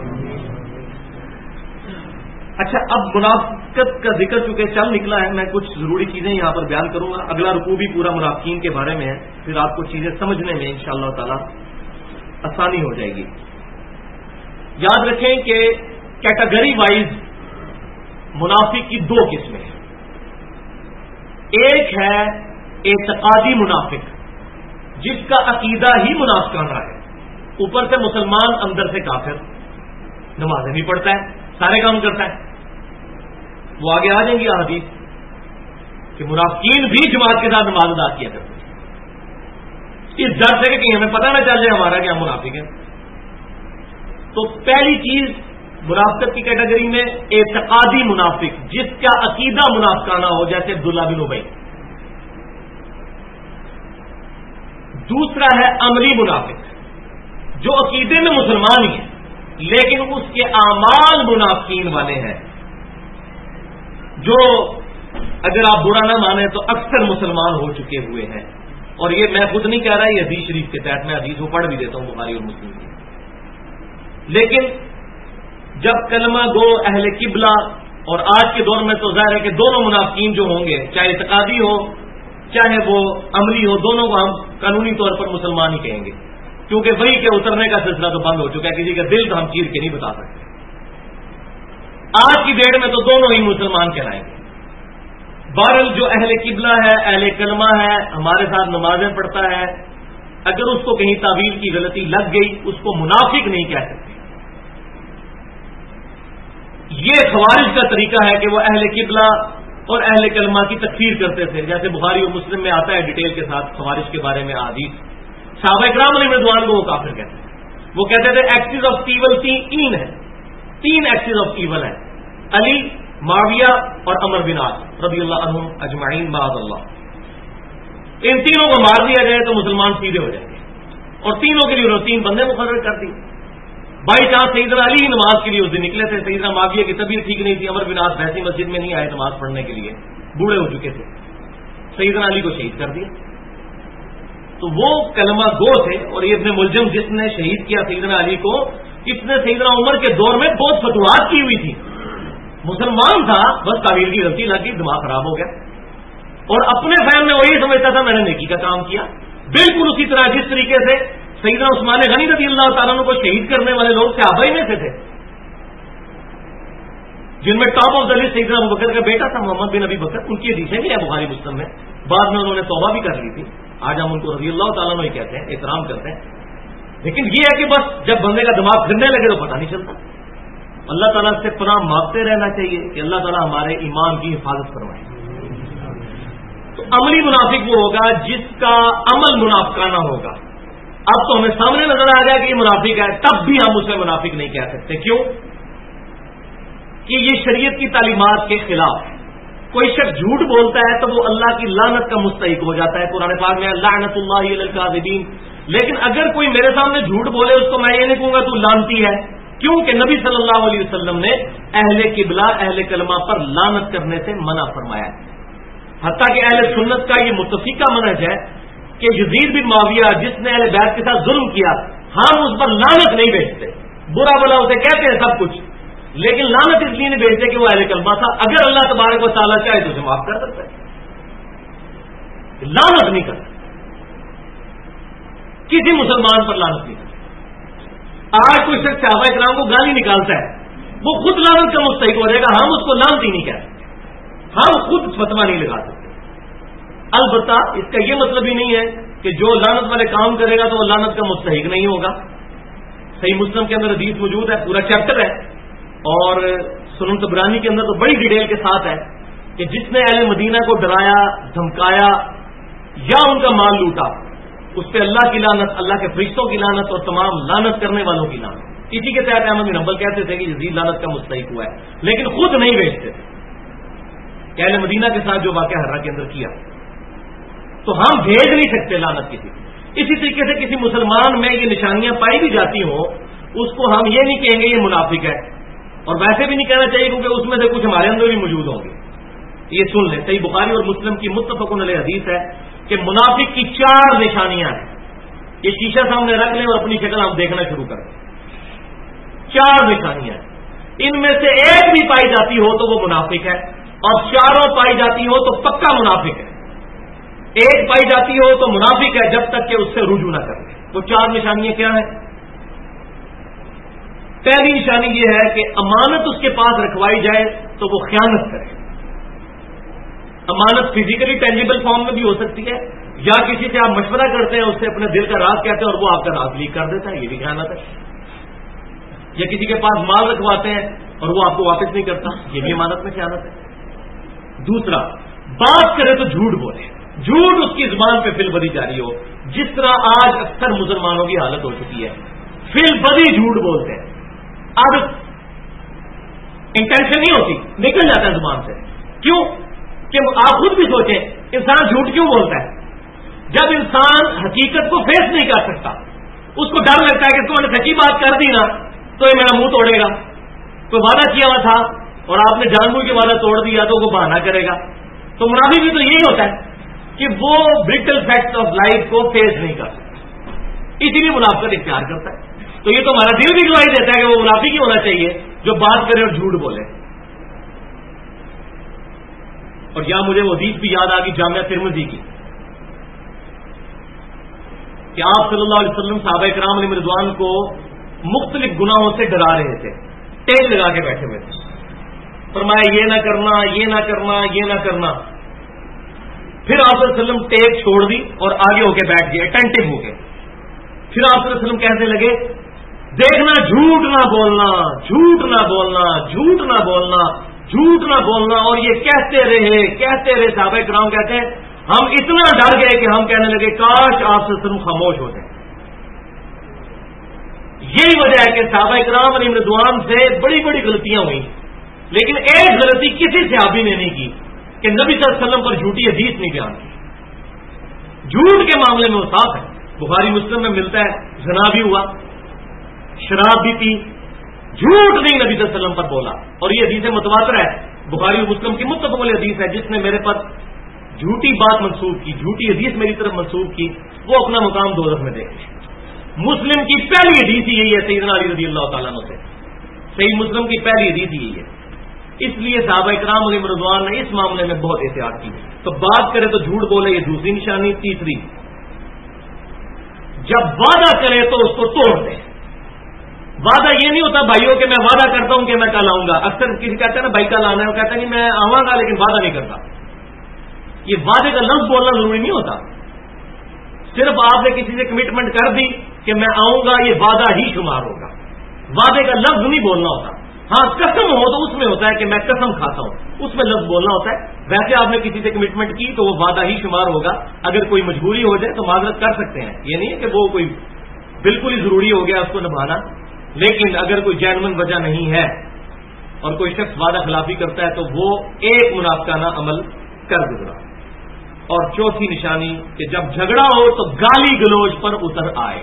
اچھا، اب منافقت کا ذکر چونکہ چل نکلا ہے، میں کچھ ضروری چیزیں یہاں پر بیان کروں گا. اگلا رکوع بھی پورا منافقین کے بارے میں ہے، پھر آپ کو چیزیں سمجھنے میں انشاءاللہ تعالیٰ آسانی ہو جائے گی. یاد رکھیں کہ کیٹیگری وائز منافق کی 2 قسمیں ہیں. ایک ہے اعتقادی منافق، جس کا عقیدہ ہی منافقانہ ہے، اوپر سے مسلمان اندر سے کافر، نمازیں بھی پڑھتا ہے، سارے کام کرتا ہے. وہ آگے آ جائیں گی حدیث کہ منافقین بھی جماعت کے ساتھ نماز ادا کیا کرتے ہیں، اس ڈر سے کہ کہیں ہمیں پتہ نہ چل جائے ہمارا کیا منافق ہے. تو پہلی چیز منافقت کی کیٹیگری میں اعتقادی منافق، جس کا عقیدہ منافقانہ ہو، جیسے عبداللہ بن ابی. دوسرا ہے عملی منافق، جو عقیدے میں مسلمان ہی ہے لیکن اس کے اعمال منافقین والے ہیں، جو اگر آپ برا نہ مانیں تو اکثر مسلمان ہو چکے ہوئے ہیں. اور یہ میں خود نہیں کہہ رہا، یہ حدیث شریف کے تحت میں حدیث کو پڑھ بھی دیتا ہوں بخاری اور مسلم کی. لیکن جب کلمہ گو اہل قبلہ، اور آج کے دور میں تو ظاہر ہے کہ دونوں منافقین جو ہوں گے، چاہے اعتقادی ہو چاہے وہ عملی ہو، دونوں کو ہم قانونی طور پر مسلمان ہی کہیں گے، کیونکہ وہی کے اترنے کا سلسلہ تو بند ہو چکا ہے. کسی کا دل تو ہم چیر کے نہیں بتا سکتے. آج کی ڈیٹ میں تو دونوں ہی مسلمان کہلائیں گے. بہرحال جو اہل قبلہ ہے، اہل کلمہ ہے، ہمارے ساتھ نمازیں پڑھتا ہے، اگر اس کو کہیں تعویل کی غلطی لگ گئی اس کو منافق نہیں کہہ سکتے. یہ خوارج کا طریقہ ہے کہ وہ اہل قبلہ اور اہل کلمہ کی تکفیر کرتے تھے، جیسے بخاری اور مسلم میں آتا ہے ڈیٹیل کے ساتھ خوارج کے بارے میں احادیث. صحابہ کرام علیہ رضوان کو وہ کافر کہتے ہیں. وہ کہتے تھے ایکسز آف ایول 3 ہیں، 3 ایکسز آف ایول ہیں، علی، معاویہ اور عمر بن عاص رضی اللہ عنہم اجمعین معاذ اللہ. ان تینوں کو مار دیا جائے تو مسلمان سیدھے ہو جائیں گے، اور تینوں کے لیے انہوں نے 3 بندے مقرر کر دی. بائی چانس سیدنا علی نماز کے لیے اس دن نکلے تھے، سیدنا معاویہ کی طبیعت ٹھیک نہیں تھی، عمر بن عاص ویسی مسجد میں نہیں آئے نماز پڑھنے کے لیے، بوڑھے ہو چکے تھے، سیدنا علی کو شہید کر دیا. تو وہ کلمہ گو تھے. اور یہ ابن ملجم جس نے شہید کیا سیدنا علی کو، اس نے سیدنا عمر کے دور میں بہت فتوحات کی ہوئی تھی، مسلمان تھا، بس تعویل کی غلطی لگ گئی، دماغ خراب ہو گیا، اور اپنے فہم میں وہی سمجھتا تھا میں نے نیکی کا کام کیا. بالکل اسی طرح جس طریقے سے سیدنا عثمان غنی رضی اللہ تعالیٰ عنہ کو شہید کرنے والے لوگ صحابہ ہی میں سے تھے. جن میں ٹاپ آف دا لسٹ سیدنا ابو بکر کا بیٹا تھا محمد بن ابی بکر. ان کی حدیثیں بھی ہیں بخاری مسلم میں. بعد میں انہوں نے توبہ بھی کر لی تھی. آج ہم ان کو رضی اللہ تعالیٰ عنہ کہتے ہیں, احترام کرتے ہیں. لیکن یہ ہے کہ بس جب بندے کا دماغ پھرنے لگے تو پتہ نہیں چلتا. اللہ تعالیٰ سے پناہ مانگتے رہنا چاہیے کہ اللہ تعالیٰ ہمارے ایمان کی حفاظت فرمائے. تو عملی منافق وہ ہوگا جس کا عمل منافقانہ ہوگا. اب تو ہمیں سامنے نظر آ گیا کہ یہ منافق ہے, تب بھی ہم اسے منافق نہیں کہہ سکتے. کیوں؟ کہ یہ شریعت کی تعلیمات کے خلاف ہے. کوئی شخص جھوٹ بولتا ہے تو وہ اللہ کی لعنت کا مستحق ہو جاتا ہے. قرآن پاک میں لعنت اللہ علی الکاذبین. لیکن اگر کوئی میرے سامنے جھوٹ بولے اس کو میں یہ نہیں کہوں گا تو لعنتی ہے. کیوں کہ نبی صلی اللہ علیہ وسلم نے اہل قبلہ اہل کلمہ پر لعنت کرنے سے منع فرمایا ہے. حتیٰ کہ اہل سنت کا یہ متفقہ منہج ہے کہ یزید بن معاویہ جس نے اہل بیت کے ساتھ ظلم کیا, ہم اس پر لعنت نہیں بھیجتے. برا بلا اسے کہتے ہیں سب کچھ, لیکن لعنت اس لیے نہیں بھیجتے کہ وہ اہل کلمہ تھا. اگر اللہ تبارک و تعالیٰ چاہے تو اسے معاف کر سکتا ہے, لعنت نہیں کرتا. کسی مسلمان پر لعنت نہیں کرتا. آج کوئی شخص صحابہ کرام کو گالی نکالتا ہے, وہ خود لعنت کا مستحق ہو جائے گا. ہم اس کو لعنتی نہیں کہتے, ہم خود فتویٰ نہیں لگا سکتے. البتہ اس کا یہ مطلب ہی نہیں ہے کہ جو لعنت والے کام کرے گا تو وہ لعنت کا مستحق نہیں ہوگا. صحیح مسلم کے اندر حدیث موجود ہے, پورا چیپٹر ہے, اور سنن طبرانی کے اندر تو بڑی ڈیٹیل کے ساتھ ہے کہ جس نے اہل مدینہ کو ڈرایا, دھمکایا یا ان کا مال لوٹا, اس پہ اللہ کی لعنت, اللہ کے فرشتوں کی لعنت اور تمام لعنت کرنے والوں کی لعنت. اسی کے تحت احمد بن حنبل کہتے تھے کہ یزید لعنت کا مستحق ہوا ہے, لیکن خود نہیں بھیجتے تھے کہ اہل مدینہ کے ساتھ جو واقعہ ہررا کے اندر کیا. تو ہم بھیج نہیں سکتے لعنت کسی. اسی طریقے سے کسی مسلمان میں یہ نشانیاں پائی بھی جاتی ہوں, اس کو ہم یہ نہیں کہیں گے یہ منافق ہے, اور ویسے بھی نہیں کہنا چاہیے کیونکہ اس میں سے کچھ ہمارے اندر بھی موجود ہوں گے. یہ سن لیں, صحیح بخاری اور مسلم کی متفق علیہ حدیث ہے کہ منافق کی 4 نشانیاں ہیں. یہ شیشہ سامنے رکھ لیں اور اپنی شکل آپ دیکھنا شروع کریں. 4 نشانیاں ہیں. ان میں سے ایک بھی پائی جاتی ہو تو وہ منافق ہے, اور 4 پائی جاتی ہو تو پکا منافق ہے. ایک پائی جاتی ہو تو منافق ہے جب تک کہ اس سے رجوع نہ کرے. وہ 4 نشانیاں کیا ہیں؟ پہلی نشانی یہ ہے کہ امانت اس کے پاس رکھوائی جائے تو وہ خیانت کرے. امانت فزیکلی ٹینجیبل فارم میں بھی ہو سکتی ہے, یا کسی سے آپ مشورہ کرتے ہیں, اس سے اپنے دل کا راز کہتے ہیں اور وہ آپ کا راز لیک کر دیتا ہے, یہ بھی خیانت ہے. یا کسی کے پاس مال رکھواتے ہیں اور وہ آپ کو واپس نہیں کرتا, یہ بھی امانت میں خیانت ہے. دوسرا, بات کرے تو جھوٹ بولے, جھوٹ اس کی زبان پہ فل بدی جاری ہو, جس طرح آج اکثر مسلمانوں کی حالت ہو چکی ہے. فل بدی جھوٹ بولتے ہیں. اب انٹینشن نہیں ہوتی, نکل جاتا ہے زبان سے. کیوں کہ آپ خود بھی سوچیں, انسان جھوٹ کیوں بولتا ہے؟ جب انسان حقیقت کو فیس نہیں کر سکتا, اس کو ڈر لگتا ہے کہ تم نے سچی بات کر دی نا تو یہ میرا منہ توڑے گا. کوئی وعدہ کیا ہوا تھا اور آپ نے جان بوجھ کے وعدہ توڑ دیا تو وہ بہانہ کرے گا. تو منافق بھی تو یہی ہوتا ہے کہ وہ برٹل فیکٹس آف لائف کو فیس نہیں کر سکتا, اسی لیے منافقت اختیار کرتا ہے. تو یہ تو ہمارا دل بھی گواہی دیتا ہے کہ وہ منافق ہی ہونا چاہیے جو بات کرے اور جھوٹ بولے. اور یہاں مجھے وہ حدیث بھی یاد آ گئی جامعہ ترمذی کی کہ آپ صلی اللہ علیہ وسلم صحابہ کرام علیہ رضوان کو مختلف گناہوں سے ڈرا رہے تھے, ٹیگ لگا کے بیٹھے ہوئے تھے. فرمایا یہ نہ کرنا, یہ نہ کرنا, یہ نہ کرنا. پھر آپ صلی اللہ علیہ وسلم ٹیگ چھوڑ دی اور آگے ہو کے بیٹھ گئے, اٹینٹو ہو گئے. پھر آپ صلی اللہ علیہ وسلم کہنے لگے دیکھنا, جھوٹ نہ بولنا, جھوٹ نہ بولنا, جھوٹ نہ بولنا, جھوٹ نہ بولنا. اور یہ کہتے رہے صحابہ کرام کہتے ہیں ہم اتنا ڈر گئے کہ ہم کہنے لگے کاش آپ سے صرف خاموش ہو جائیں. یہی وجہ ہے کہ صحابہ کرام علیہ رضوان سے بڑی بڑی غلطیاں ہوئی, لیکن ایک غلطی کسی صحابی نے نہیں کی کہ نبی صلی اللہ علیہ وسلم پر جھوٹی حدیث نہیں بیان کی. جھوٹ کے معاملے میں وہ صاف ہے. بخاری مسلم میں ملتا ہے زنا بھی ہوا, شراب بھی پی, جھوٹ نہیں نبی صلی اللہ علیہ وسلم پر بولا. اور یہ حدیث متواتر ہے, بخاری مسلم کی متفق علیہ حدیث ہے. جس نے میرے پر جھوٹی بات منسوخ کی, جھوٹی حدیث میری طرف منسوخ کی, وہ اپنا مقام دوزخ میں دے گا. مسلم کی پہلی حدیث ہی یہی ہے سیدنا علی رضی اللہ تعالیٰ عنہ سے. صحیح مسلم کی پہلی حدیث یہی ہے. اس لیے صحابہ کرام علیہ رضوان نے اس معاملے میں بہت احتیاط کی. تو بات کرے تو جھوٹ بولے, یہ دوسری نشانی. تیسری, جب وعدہ کرے تو اس کو توڑ دے. وعدہ یہ نہیں ہوتا بھائیوں کہ میں وعدہ کرتا ہوں کہ میں کل آؤں گا. اکثر کسی کہتے ہیں نا بھائی کل آنا ہے, وہ کہتا ہے کہ میں آؤں گا لیکن وعدہ نہیں کرتا. یہ وعدے کا لفظ بولنا ضروری نہیں ہوتا. صرف آپ نے کسی سے کمٹمنٹ کر دی کہ میں آؤں گا, یہ وعدہ ہی شمار ہوگا. وعدے کا لفظ نہیں بولنا ہوتا. ہاں قسم ہو تو اس میں ہوتا ہے کہ میں قسم کھاتا ہوں, اس میں لفظ بولنا ہوتا ہے. ویسے آپ نے کسی سے کمٹمنٹ کی تو وہ وعدہ ہی شمار ہوگا. اگر کوئی مجبوری ہو جائے تو معذرت کر سکتے ہیں, یہ نہیں ہے کہ وہ کوئی بالکل ہی ضروری ہو گیا اس کو نبھانا. لیکن اگر کوئی جینوئن وجہ نہیں ہے اور کوئی شخص وعدہ خلافی کرتا ہے تو وہ ایک منافقانہ عمل کر گزرا. اور چوتھی نشانی کہ جب جھگڑا ہو تو گالی گلوچ پر اتر آئے.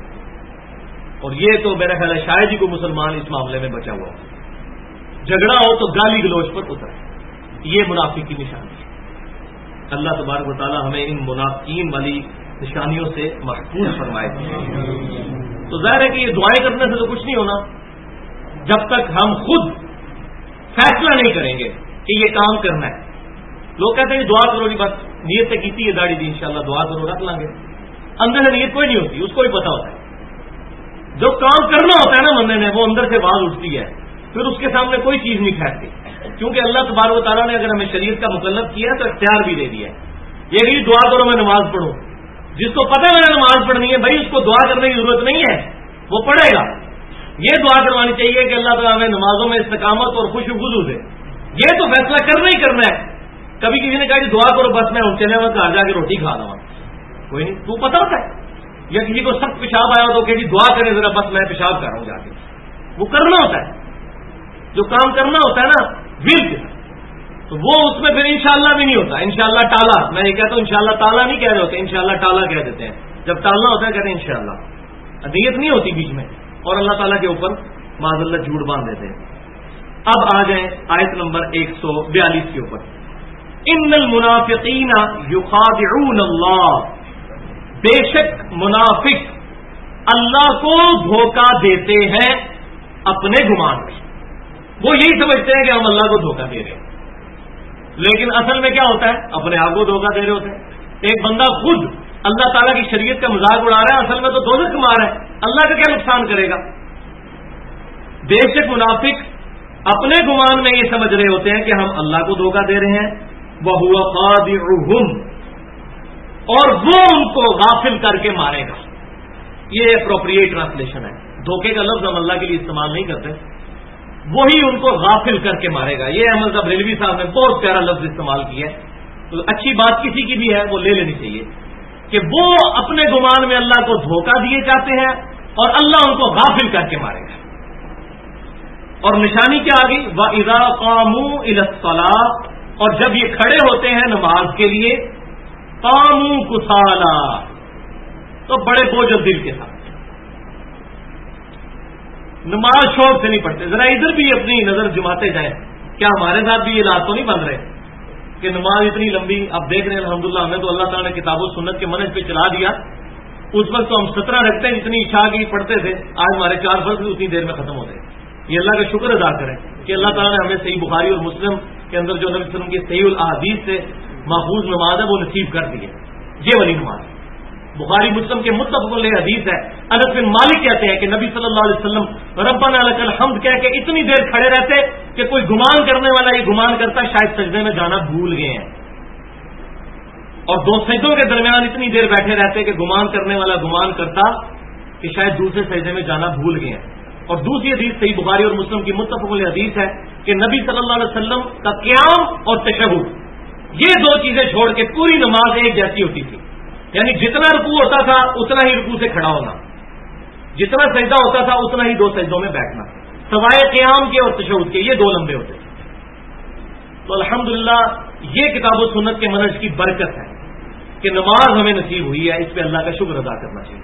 اور یہ تو میرا خیال ہے شاید ہی کوئی مسلمان اس معاملے میں بچا ہوا. جھگڑا ہو تو گالی گلوچ پر اتر, یہ منافق کی نشانی ہے. اللہ تبارک و تعالی ہمیں ان منافقین والی نشانیوں سے محفوظ فرمائے. تو ظاہر ہے کہ یہ دعائیں کرنے سے تو کچھ نہیں ہونا جب تک ہم خود فیصلہ نہیں کریں گے کہ یہ کام کرنا ہے. لوگ کہتے ہیں دعا کرو, نہیں بس نیت سے کی یہ داڑھی دی انشاءاللہ دعا کرو رکھ لیں گے. اندر سے نیت کوئی نہیں ہوتی, اس کو بھی پتا ہوتا ہے. جو کام کرنا ہوتا ہے نا بندے نے, وہ اندر سے آواز اٹھتی ہے, پھر اس کے سامنے کوئی چیز نہیں ٹھہرتی. کیونکہ اللہ تبارک و تعالیٰ نے اگر ہمیں شریعت کا مکلف کیا تو اختیار بھی دے دیا ہے. یہ نہیں دعا کرو میں نماز پڑھوں, جس کو پتہ ہے میں نماز پڑھنی ہے بھائی اس کو دعا کرنے کی ضرورت نہیں ہے, وہ پڑھے گا. یہ دعا کروانی چاہیے کہ اللہ تعالیٰ ہمیں نمازوں میں استقامت اور خوش خضو دے. یہ تو فیصلہ کرنا ہی کرنا ہے. کبھی کسی نے کہا کہ دعا کرو بس میں چلے میں گھر جا کے روٹی کھا رہا ہوں, کوئی نہیں, تو پتا ہوتا ہے. یا کسی کو سخت پیشاب آیا تو کہ جی دعا کریں ذرا بس میں پیشاب کر رہا ہوں جا کے, وہ کرنا ہوتا ہے. جو کام کرنا ہوتا ہے نا ورد, تو وہ اس میں پھر انشاءاللہ بھی نہیں ہوتا. انشاءاللہ ٹالا, میں یہ کہتا ہوں انشاءاللہ ٹالا نہیں کہہ رہے ہوتے, انشاءاللہ ٹالا کہہ دیتے ہیں. جب ٹالنا ہوتا ہے کہتے ہیں انشاءاللہ, نیت نہیں ہوتی بیچ میں, اور اللہ تعالیٰ کے اوپر معاذ اللہ جھوٹ باندھ دیتے ہیں. اب آ جائیں آیت نمبر 142 کے اوپر. ان المنافقین یخادعون اللہ, بے شک منافق اللہ کو دھوکہ دیتے ہیں اپنے گمان میں. وہ یہی سمجھتے ہیں کہ ہم اللہ کو دھوکہ دے رہے ہیں, لیکن اصل میں کیا ہوتا ہے, اپنے آپ کو دھوکہ دے رہے ہوتے ہیں. ایک بندہ خود اللہ تعالیٰ کی شریعت کا مذاق اڑا رہا ہے, اصل میں تو دوزخ کما رہا ہے, اللہ کا کیا نقصان کرے گا. بے شک منافق اپنے گمان میں یہ سمجھ رہے ہوتے ہیں کہ ہم اللہ کو دھوکہ دے رہے ہیں. وَهُوَ خَادِعُهُمْ, اور وہ ان کو غافل کر کے مارے گا. یہ اپروپریٹ ٹرانسلیشن ہے. دھوکے کا لفظ ہم اللہ کے لیے استعمال نہیں کرتے, وہی ان کو غافل کر کے مارے گا. یہ احمد صاحب ریلوی صاحب نے بہت پیارا لفظ استعمال کیا ہے. تو اچھی بات کسی کی بھی ہے وہ لے لینی چاہیے کہ وہ اپنے گمان میں اللہ کو دھوکہ دیے جاتے ہیں اور اللہ ان کو غافل کر کے مارے گا. اور نشانی کیا آ گئی, وَإِذَا قَامُوا إِلَى الصَّلَاةِ, اور جب یہ کھڑے ہوتے ہیں نماز کے لیے, قَامُوا كُسَالَىٰ, تو بڑے بوجھ دل کے ساتھ. نماز شوق سے نہیں پڑھتے. ذرا ادھر بھی اپنی نظر جماتے جائیں, کیا ہمارے ساتھ بھی یہ لات تو نہیں بن رہے کہ نماز اتنی لمبی. اب دیکھ رہے ہیں الحمدللہ ہمیں تو اللہ تعالیٰ نے کتاب و سنت کے منہج پہ چلا دیا. اس وقت تو ہم 17 رکھتے ہیں جتنی عشاء کی پڑھتے تھے, آج ہمارے 4 فرض بھی اتنی دیر میں ختم ہوتے ہیں. یہ اللہ کا شکر ادا کریں کہ اللہ تعالیٰ نے ہمیں صحیح بخاری اور مسلم کے اندر جو نبی صلی اللہ علیہ وسلم کی صحیح الاحادیث سے محفوظ نماز ہے وہ نصیب کر دی ہے. یہ والی نماز بخاری مسلم کے متفق علیہ حدیث ہے. انس بن مالک کہتے ہیں کہ نبی صلی اللہ علیہ وسلم ربنا لک الحمد کہہ کے اتنی دیر کھڑے رہتے کہ کوئی گمان کرنے والا یہ گمان کرتا شاید سجدے میں جانا بھول گئے ہیں, اور 2 سجدوں کے درمیان اتنی دیر بیٹھے رہتے کہ گمان کرنے والا گمان کرتا کہ شاید دوسرے سجدے میں جانا بھول گئے ہیں. اور دوسری حدیث صحیح بخاری اور مسلم کی متفق علیہ حدیث ہے کہ نبی صلی اللہ علیہ وسلم کا قیام اور تشہد, یہ 2 چیزیں چھوڑ کے پوری نماز ایک جیسی ہوتی تھی. یعنی جتنا رکوع ہوتا تھا اتنا ہی رکوع سے کھڑا ہونا, جتنا سجدہ ہوتا تھا اتنا ہی 2 سجدوں میں بیٹھنا, سوائے قیام کے اور تشہد کے, یہ 2 لمبے ہوتے تھے. تو الحمدللہ یہ کتاب و سنت کے منہج کی برکت ہے کہ نماز ہمیں نصیب ہوئی ہے, اس پہ اللہ کا شکر ادا کرنا چاہیے.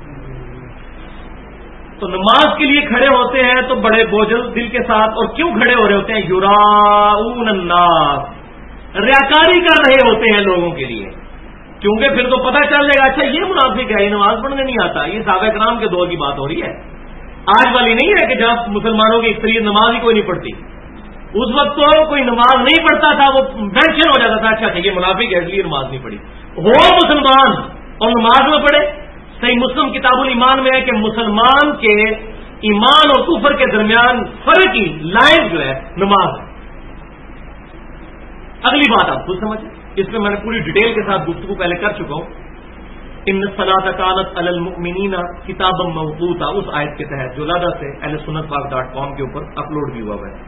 تو نماز کے لیے کھڑے ہوتے ہیں تو بڑے بوجھل دل کے ساتھ. اور کیوں کھڑے ہو رہے ہوتے ہیں, یراؤن الناس, ریاکاری کر رہے ہوتے ہیں لوگوں کے لیے, کیونکہ پھر تو پتہ چل جائے گا اچھا یہ منافق ہے, یہ نماز پڑھنے نہیں آتا. یہ صحابہ کرام کے دور کی بات ہو رہی ہے, آج والی نہیں ہے کہ جہاں مسلمانوں کی اکثریت نماز ہی کوئی نہیں پڑھتی. اس وقت تو کوئی نماز نہیں پڑھتا تھا, وہ مینشن ہو جاتا تھا اچھا یہ منافق ہے اس لیے نماز نہیں پڑھی. ہو مسلمان اور نماز میں پڑھے. صحیح مسلم کتاب الایمان میں ہے کہ مسلمان کے ایمان اور کفر کے درمیان فرق کی لائن جو ہے نماز ہے. اگلی بات آپ خود سمجھیں، اس میں میں نے پوری ڈیٹیل کے ساتھ گفتگو پہلے کر چکا ہوں. ان الصلاۃ کانت علی المؤمنین کتابا موقوتا، اس آیت کے تحت جو لادہ سے ahlsunnatpak.com کے اوپر اپلوڈ بھی ہوا ہے.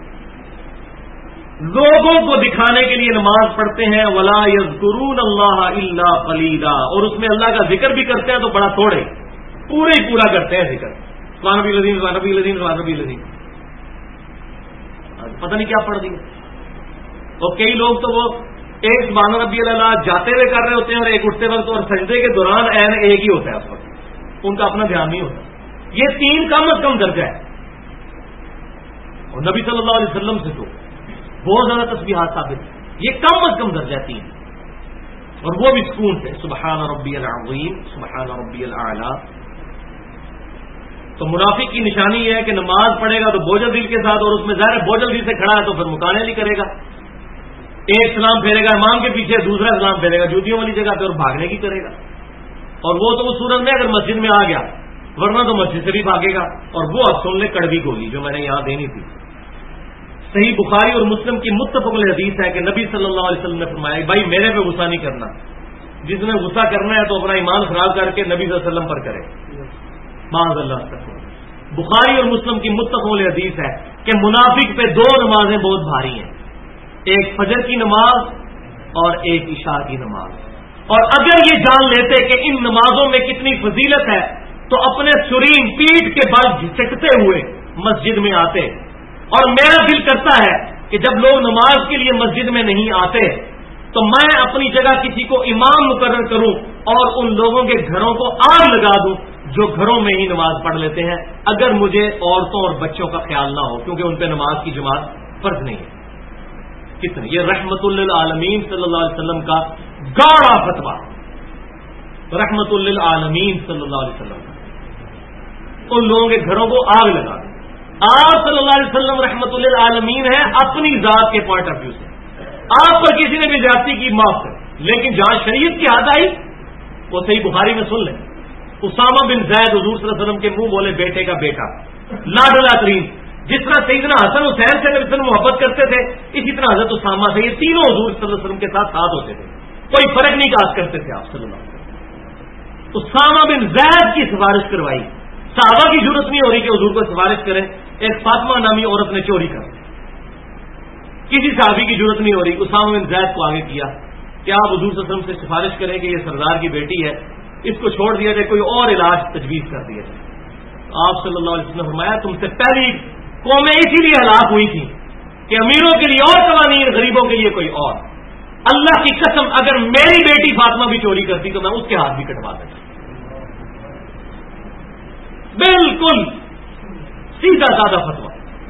لوگوں کو دکھانے کے لیے نماز پڑھتے ہیں، ولا یذکرون اللہ الا قلیلا، اور اس میں اللہ کا ذکر بھی کرتے ہیں تو بڑا تھوڑے، پورے ہی پورا کرتے ہیں ذکر. سبحان ربی العظیم، سبحان ربی العظیم، سبحان ربی العظیم، پتہ نہیں کیا پڑھ دیا. اور کئی لوگ تو وہ ایک سبحان ربی اللہ جاتے ہوئے کر رہے ہوتے ہیں اور ایک اٹھتے وقت اور سجدے کے دوران عین ایک ہی ہوتا ہے اس وقت، ان کا اپنا دھیان نہیں ہوتا. یہ 3 کم از کم درجہ ہے. اور نبی صلی اللہ علیہ وسلم سے تو بہت زیادہ تسبیحات ثابت ہے. یہ کم از کم درجہ 3، اور وہ بھی سکون سے سبحان ربی العظیم، سبحان ربی الاعلی. تو منافق کی نشانی یہ ہے کہ نماز پڑھے گا تو بوجھل دل کے ساتھ، اور اس میں ظاہر بوجھل دل سے کھڑا ہے تو پھر مکانے نہیں کرے گا. ایک سلام پھیرے گا امام کے پیچھے، دوسرا سلام پھیرے گا جوتیوں والی جگہ پہ اور بھاگنے کی کرے گا. اور وہ تو اس صورت میں اگر مسجد میں آ گیا، ورنہ تو مسجد سے بھی بھاگے گا. اور وہ اب سن لے کڑوی گولی جو میں نے یہاں دینی تھی. صحیح بخاری اور مسلم کی متفق حدیث ہے کہ نبی صلی اللہ علیہ وسلم نے فرمایا بھائی میرے پہ غصہ نہیں کرنا، جس نے غصہ کرنا ہے تو اپنا ایمان خراب کر کے نبی صلی اللہ علیہ وسلم پر کرے. معاذ اللہ. بخاری اور مسلم کی متفق حدیث ہے کہ منافق پہ 2 نمازیں بہت بھاری ہیں، ایک فجر کی نماز اور ایک عشاء کی نماز. اور اگر یہ جان لیتے کہ ان نمازوں میں کتنی فضیلت ہے تو اپنے سرین پیٹھ کے بل جھٹکتے ہوئے مسجد میں آتے. اور میرا دل کرتا ہے کہ جب لوگ نماز کے لیے مسجد میں نہیں آتے تو میں اپنی جگہ کسی کو امام مقرر کروں اور ان لوگوں کے گھروں کو آگ لگا دوں جو گھروں میں ہی نماز پڑھ لیتے ہیں، اگر مجھے عورتوں اور بچوں کا خیال نہ ہو، کیونکہ ان پہ نماز کی جماعت فرض نہیں ہے. کتنے یہ رحمت للعالمین صلی اللہ علیہ وسلم کا گاڑا فتویٰ، رحمت للعالمین صلی اللہ علیہ وسلم ان لوگوں کے گھروں کو آگ لگا دیں. آپ صلی اللہ علیہ وسلم رحمت للعالمین ہے اپنی ذات کے پوائنٹ آف ویو سے. آپ پر کسی نے بھی زیادتی کی معاف کر، لیکن جہاں شریعت کی حد آئی وہ صحیح بخاری میں سن لیں. اسامہ بن زید حضور صلی اللہ علیہ وسلم کے منہ بولے بیٹے کا بیٹا، لاڈلا ترین. جس طرح سیدنا حسن حسین سے نبی صلی اللہ علیہ وسلم محبت کرتے تھے، اسی طرح حضرت اسامہ سے، یہ تینوں حضور صلی اللہ علیہ وسلم کے ساتھ ہوتے تھے، کوئی فرق نہیں کاٹ کرتے تھے آپ صلی اللہ علیہ وسلم. اسامہ بن زید کی سفارش کروائی، صحابہ کی ضرورت نہیں ہو رہی کہ حضور کو سفارش کریں. ایک فاطمہ نامی عورت نے چوری کر، کسی صحابی کی ضرورت نہیں ہو رہی، اسامہ بن زید کو آگے کیا کہ آپ حضور صلی اللہ علیہ وسلم سے سفارش کریں کہ یہ سردار کی بیٹی ہے، اس کو چھوڑ دیا جائے، کوئی اور علاج تجویز کر دیا جائے. آپ صلی اللہ علیہ وسلم نے فرمایا تم سے پہلی قومیں اسی لیے ہلاک ہوئی تھیں کہ امیروں کے لیے اور قوانین، غریبوں کے لیے کوئی اور. اللہ کی قسم اگر میری بیٹی فاطمہ بھی چوری کرتی تو میں اس کے ہاتھ بھی کٹوا دیتا. بالکل سیدھا سادہ فتویٰ،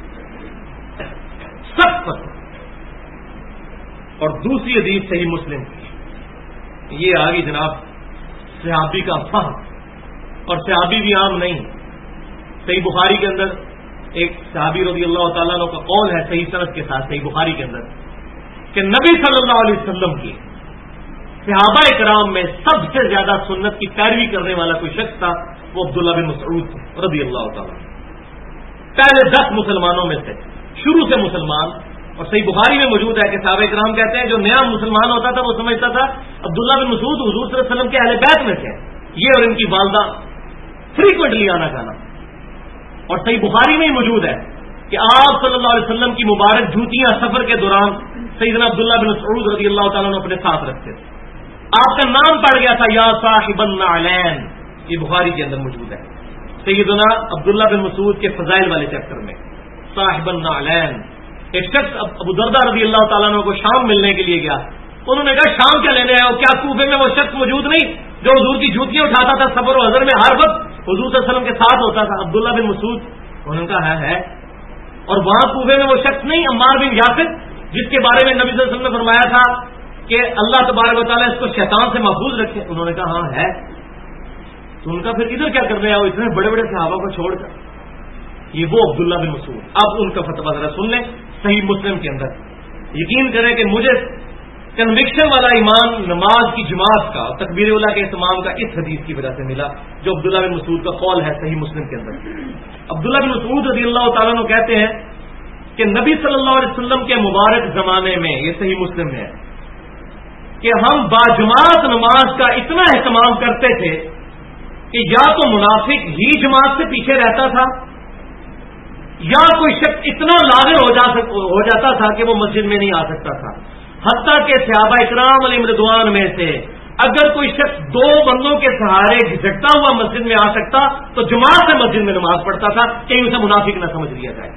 سخت فتویٰ. اور دوسری حدیث صحیح مسلم کی، یہ آگی جناب صحابی کا فہم، اور صحابی بھی عام نہیں. صحیح بخاری کے اندر ایک صحابی رضی اللہ تعالیٰ عنہ کا قول ہے صحیح سند کے ساتھ صحیح بخاری کے اندر کہ نبی صلی اللہ علیہ وسلم کی صحابہ کرام میں سب سے زیادہ سنت کی پیروی کرنے والا کوئی شخص تھا، وہ عبداللہ بن مسعود رضی اللہ تعالیٰ. پہلے 10 مسلمانوں میں سے شروع سے مسلمان. اور صحیح بخاری میں موجود ہے کہ صحابہ کرام کہتے ہیں جو نیا مسلمان ہوتا تھا وہ سمجھتا تھا عبداللہ بن مسعود حضور صلی اللہ علیہ وسلم کے اہل بیت میں تھے، یہ اور ان کی والدہ فریکوینٹلی آنا جانا. اور صحیح بخاری میں ہی موجود ہے کہ آپ صلی اللہ علیہ وسلم کی مبارک جوتیاں سفر کے دوران سیدنا عبداللہ بن مسعود رضی اللہ تعالیٰ عنہ اپنے ساتھ رکھتے تھے. آپ کا نام پڑ گیا تھا یا صاحب النعلین، یہ بخاری کے اندر موجود ہے. سیدنا عبداللہ بن مسعود کے فضائل والے چیپٹر میں صاحب النعلین. ایک شخص ابو دردہ رضی اللہ تعالیٰ عنہ کو شام ملنے کے لیے گیا. انہوں نے کہا شام کیا لینے آئے ہو؟ کیا کوفے میں وہ شخص موجود نہیں جو حضور کی جوتیاں اٹھاتا تھا سفر و حضر میں ہر وقت حضور صلی اللہ علیہ وسلم کے ساتھ ہوتا تھا؟ عبداللہ بن مسعود. انہوں نے کہا ہے. اور وہاں کوفے میں وہ شخص نہیں عمار بن یاسر جس کے بارے میں نبی صلی اللہ علیہ وسلم نے فرمایا تھا کہ اللہ تبارک و تعالیٰ اس کو شیطان سے محفوظ رکھے؟ انہوں نے کہا ہاں ہے. تو ان کا پھر ادھر کیا کرنے آؤ اتنے بڑے بڑے صحابہ کو چھوڑ کر؟ یہ وہ عبداللہ بن مسعود. اب ان کا فتویٰ ذرا سن لیں صحیح مسلم کے اندر. یقین کریں کہ مجھے کنوکشن والا ایمان نماز کی جماعت کا، تکبیر اولیٰ کے اہتمام کا اس حدیث کی وجہ سے ملا جو عبداللہ بن مسعود کا قول ہے صحیح مسلم کے اندر۔ عبداللہ بن مسعود رضی اللہ تعالیٰ عنہ کہتے ہیں کہ نبی صلی اللہ علیہ وسلم کے مبارک زمانے میں، یہ صحیح مسلم ہے، کہ ہم باجماعت نماز کا اتنا اہتمام کرتے تھے کہ یا تو منافق ہی جماعت سے پیچھے رہتا تھا یا کوئی شخص اتنا لاغر ہو جاتا تھا کہ وہ مسجد میں نہیں آ سکتا تھا۔ حتیٰ کہ صحابہ اکرام علیہم رضوان میں سے اگر کوئی شخص 2 بندوں کے سہارے گھسٹتا ہوا مسجد میں آ سکتا تو جماعت سے مسجد میں نماز پڑھتا تھا، کہیں اسے منافق نہ سمجھ لیا جائے۔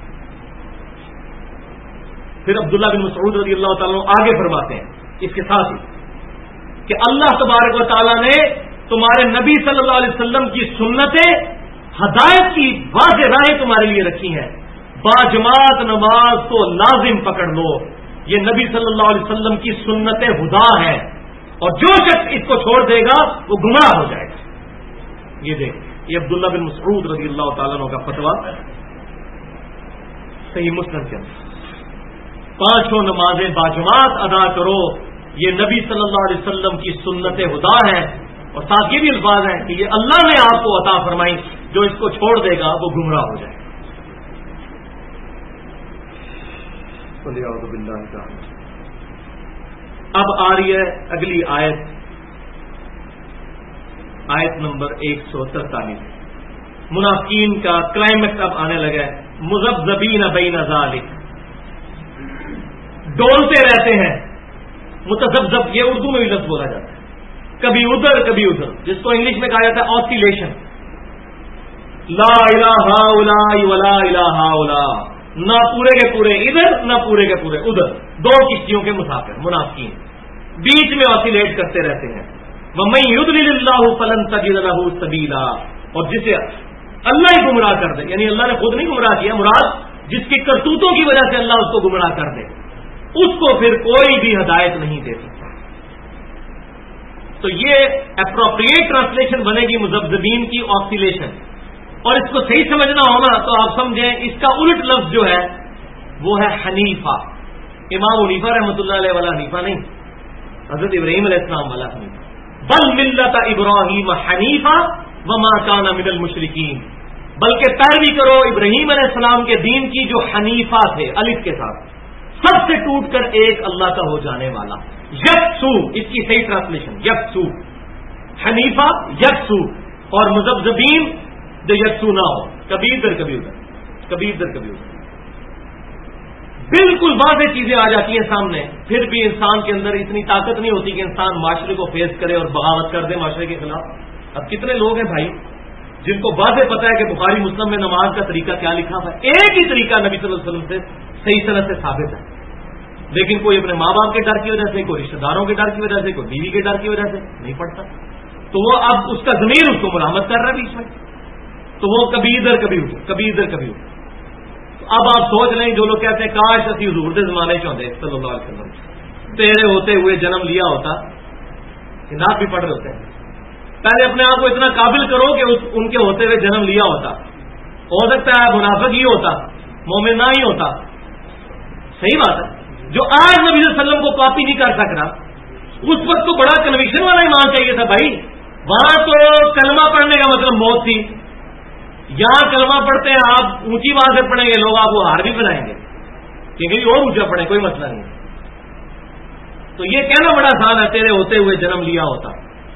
پھر عبداللہ بن مسعود رضی اللہ تعالیٰ آگے فرماتے ہیں اس کے ساتھ ہی کہ اللہ تبارک و تعالیٰ نے تمہارے نبی صلی اللہ علیہ وسلم کی سنتیں، ہدایت کی واضح راہیں تمہارے لیے رکھی ہیں، باجماعت نماز کو لازم پکڑ لو، یہ نبی صلی اللہ علیہ وسلم کی سنت ہدا ہے، اور جو شخص اس کو چھوڑ دے گا وہ گمراہ ہو جائے گا۔ یہ دیکھ، یہ عبداللہ بن مسعود رضی اللہ تعالیٰ عنہ کا فتویٰ صحیح مسلم کے اندر، 5 نمازیں باجماعت ادا کرو، یہ نبی صلی اللہ علیہ وسلم کی سنت ہدا ہے، اور ساتھ یہ بھی الفاظ ہیں کہ یہ اللہ نے آپ کو عطا فرمائی، جو اس کو چھوڑ دے گا وہ گمراہ ہو جائے گا۔ اب آ رہی ہے اگلی آیت، آیت نمبر 143، منافقین کا کلائمیکس اب آنے لگا ہے۔ مذبذبین بین ذالک، ڈولتے رہتے ہیں، متذبذب، یہ اردو میں بھی لفظ بولا جاتا ہے، کبھی ادھر کبھی ادھر، جس کو انگلش میں کہا جاتا ہے آسیلیشن، لا الہ الا ولا الہ الا، نہ پورے کے پورے ادھر نہ پورے کے پورے ادھر، 2 کشتیوں کے مسافر منافقین بیچ میں آسیلیٹ کرتے رہتے ہیں۔ وَمَن يُضْلِلِ اللَّهُ فَلَن تَجِدَ لَهُ سَبِيلًا، اور جسے اللہ ہی گمراہ کر دے، یعنی اللہ نے خود نہیں گمراہ کیا، مراد جس کی کرتوتوں کی وجہ سے اللہ اس کو گمراہ کر دے، اس کو پھر کوئی بھی ہدایت نہیں دے سکتا۔ تو یہ اپروپریٹ ٹرانسلیشن بنے گی مذبذبین کی آسیلیشن، اور اس کو صحیح سمجھنا ہونا تو آپ سمجھیں اس کا الٹ لفظ جو ہے وہ ہے حنیفہ، امام حنیفہ رحمۃ اللہ علیہ والا حنیفہ نہیں، حضرت ابراہیم علیہ السلام والا حنیفہ، بل ملت ابراہیم حنیفہ وما کان من المشرکین، بلکہ پیروی کرو ابراہیم علیہ السلام کے دین کی جو حنیفہ تھے الف کے ساتھ، سب سے ٹوٹ کر ایک اللہ کا ہو جانے والا، یکسو، اس کی صحیح ٹرانسلیشن یکسو، حنیفہ یکسو، اور مذبذبین جو یکسو نہ ہو، کبھی ادھر کبھی ادھر، کبھی ادھر کبھی ادھر، بالکل واضح چیزیں آ جاتی ہیں سامنے، پھر بھی انسان کے اندر اتنی طاقت نہیں ہوتی کہ انسان معاشرے کو فیس کرے اور بغاوت کر دے معاشرے کے خلاف۔ اب کتنے لوگ ہیں بھائی جن کو واضح پتا ہے کہ بخاری مسلم میں نماز کا طریقہ کیا لکھا ہوا ہے، ایک ہی طریقہ نبی صلی اللہ علیہ وسلم سے صحیح صنعت سے ثابت ہے، لیکن کوئی اپنے ماں باپ کے ڈر کی وجہ سے، کوئی رشتہ داروں کے ڈر کی وجہ سے، کوئی بیوی کے ڈر کی وجہ سے نہیں پڑھتا، تو وہ اب اس کا ضمیر اس کو ملامت کر رہا ہے بیچ میں، تو وہ کبھی ادھر کبھی ادھر، کبھی ادھر کبھی ادھر۔ اب آپ سوچ لیں جو لوگ کہتے ہیں کاش اسی حضور دے زمانے چاہتے صلی اللہ علیہ وسلم تیرے ہوتے ہوئے جنم لیا ہوتا، نعت بھی پڑھ رہے ہوتے ہیں، پہلے اپنے آپ کو اتنا قابل کرو کہ ان کے ہوتے ہوئے جنم لیا ہوتا، ہو سکتا ہے منافق ہی ہوتا، مومن نہ ہی ہوتا، صحیح بات ہے۔ جو آج نبی صلی اللہ علیہ وسلم کو کاپی نہیں کر سک رہا، اس وقت تو بڑا کنوکشن والا ایمان چاہیے تھا بھائی، وہاں تو کلمہ پڑھنے کا مطلب موت تھی، یہاں کلمہ پڑھتے ہیں آپ اونچی آواز سے پڑھیں گے، لوگ آپ کو ہار بھی بنائیں گے کہ اور اونچا پڑھیں، کوئی مسئلہ نہیں، تو یہ کہنا بڑا آسان ہے تیرے ہوتے ہوئے جنم لیا ہوتا۔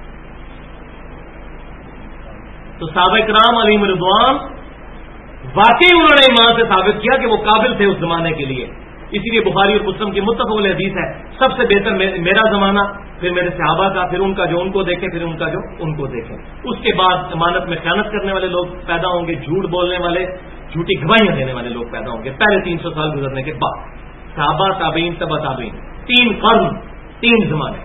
تو صحابہ کرام علیہم رضوان واقعی انہوں نے ایمان سے ثابت کیا کہ وہ قابل تھے اس زمانے کے لیے، اسی لیے بخاری اور مسلم کی متفق علیہ حدیث ہے، سب سے بہتر میرا زمانہ، پھر میرے صحابہ کا، پھر ان کا جو ان کو دیکھے، پھر ان کا جو ان کو دیکھے، اس کے بعد امانت میں خیانت کرنے والے لوگ پیدا ہوں گے، جھوٹ بولنے والے، جھوٹی گواہیاں دینے والے لوگ پیدا ہوں گے، پہلے 300 سال گزرنے کے بعد، صحابہ تابعین تبع تابعین، 3 قرن، 3 زمانے۔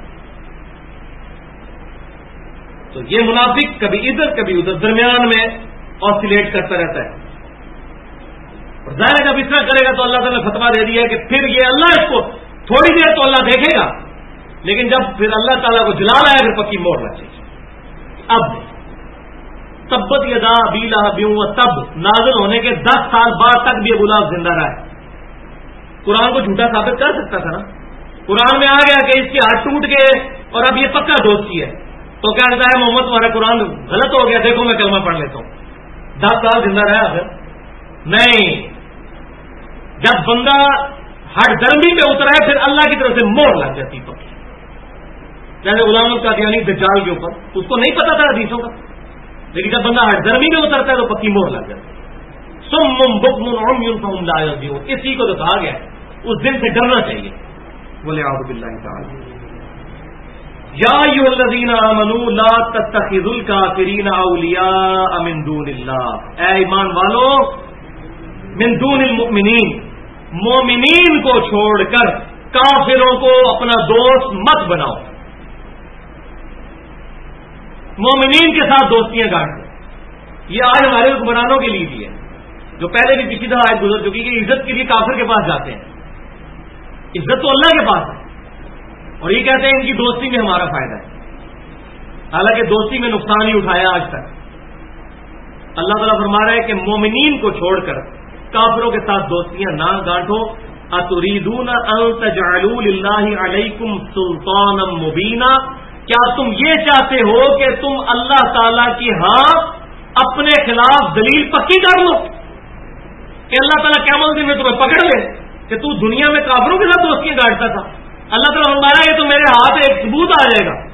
تو یہ منافق کبھی ادھر کبھی ادھر درمیان میں آسیلیٹ کرتا رہتا ہے، اور ظاہر جب اس طرح کرے گا تو اللہ تعالیٰ نے فتویٰ دے دیا ہے کہ پھر یہ اللہ اس کو تھوڑی دیر تو اللہ دیکھے گا، لیکن جب پھر اللہ تعالیٰ کو جلال آیا پھر پکی موڑ رکھے گی۔ اب تبت یدا ابی لہب وتب نازل ہونے کے 10 سال بعد تک بھی ابو لہب زندہ رہا ہے، قرآن کو جھوٹا ثابت کر سکتا تھا نا، قرآن میں آ گیا کہ اس کے ہاتھ ٹوٹ گئے اور اب یہ پکا دوستی ہے، تو کیا کہتا ہے محمد تمہارا قرآن غلط ہو گیا، دیکھو میں کلمہ پڑھ لیتا ہوں، 10 سال زندہ رہا پھر نہیں۔ جب بندہ ہٹ درمی پہ اترا ہے پھر اللہ کی طرف سے مور لگ جاتی پکی، جیسے غلام القادیانی دجال کے اوپر، اس کو نہیں پتا تھا حدیثوں کا، لیکن جب بندہ ہٹ درمی پہ اترتا ہے تو پکی مور لگ جاتی۔ سم بکم عمی فہم لا یعقلون، اسی کو تو کہا گیا ہے اس دن سے ڈرنا چاہیے۔ بولے اعوذ باللہ تعالی یا ایھا الذین آمنوا لا تتخذوا الکافرین اولیاء من دون اللہ، اے ایمان والو من دون المؤمنین، مومنین کو چھوڑ کر کافروں کو اپنا دوست مت بناؤ، مومنین کے ساتھ دوستیاں گاڑتے، یہ آج ہمارے حکمرانوں کے لیے بھی ہے، جو پہلے بھی پچھلی دفعہ آج گزر چکی کہ عزت کے لیے کافر کے پاس جاتے ہیں، عزت تو اللہ کے پاس ہے، اور یہ کہتے ہیں ان کی دوستی میں ہمارا فائدہ ہے، حالانکہ دوستی میں نقصان ہی اٹھایا آج تک۔ اللہ تعالیٰ فرما رہا ہے کہ مومنین کو چھوڑ کر کافروں کے ساتھ دوستیاں نہ گانٹو، اتریدون ان تجعلوا للہ علیکم سلطانا مبینا، کیا تم یہ چاہتے ہو کہ تم اللہ تعالیٰ کی ہاں اپنے خلاف دلیل پکی کر لو، کہ اللہ تعالیٰ قیامت کے دن میں تمہیں پکڑ لے کہ تو دنیا میں کافروں کے ساتھ دوستیاں گاڑتا تھا، اللہ تعالیٰ فرمایا یہ تو میرے ہاتھ ایک ثبوت آ جائے گا۔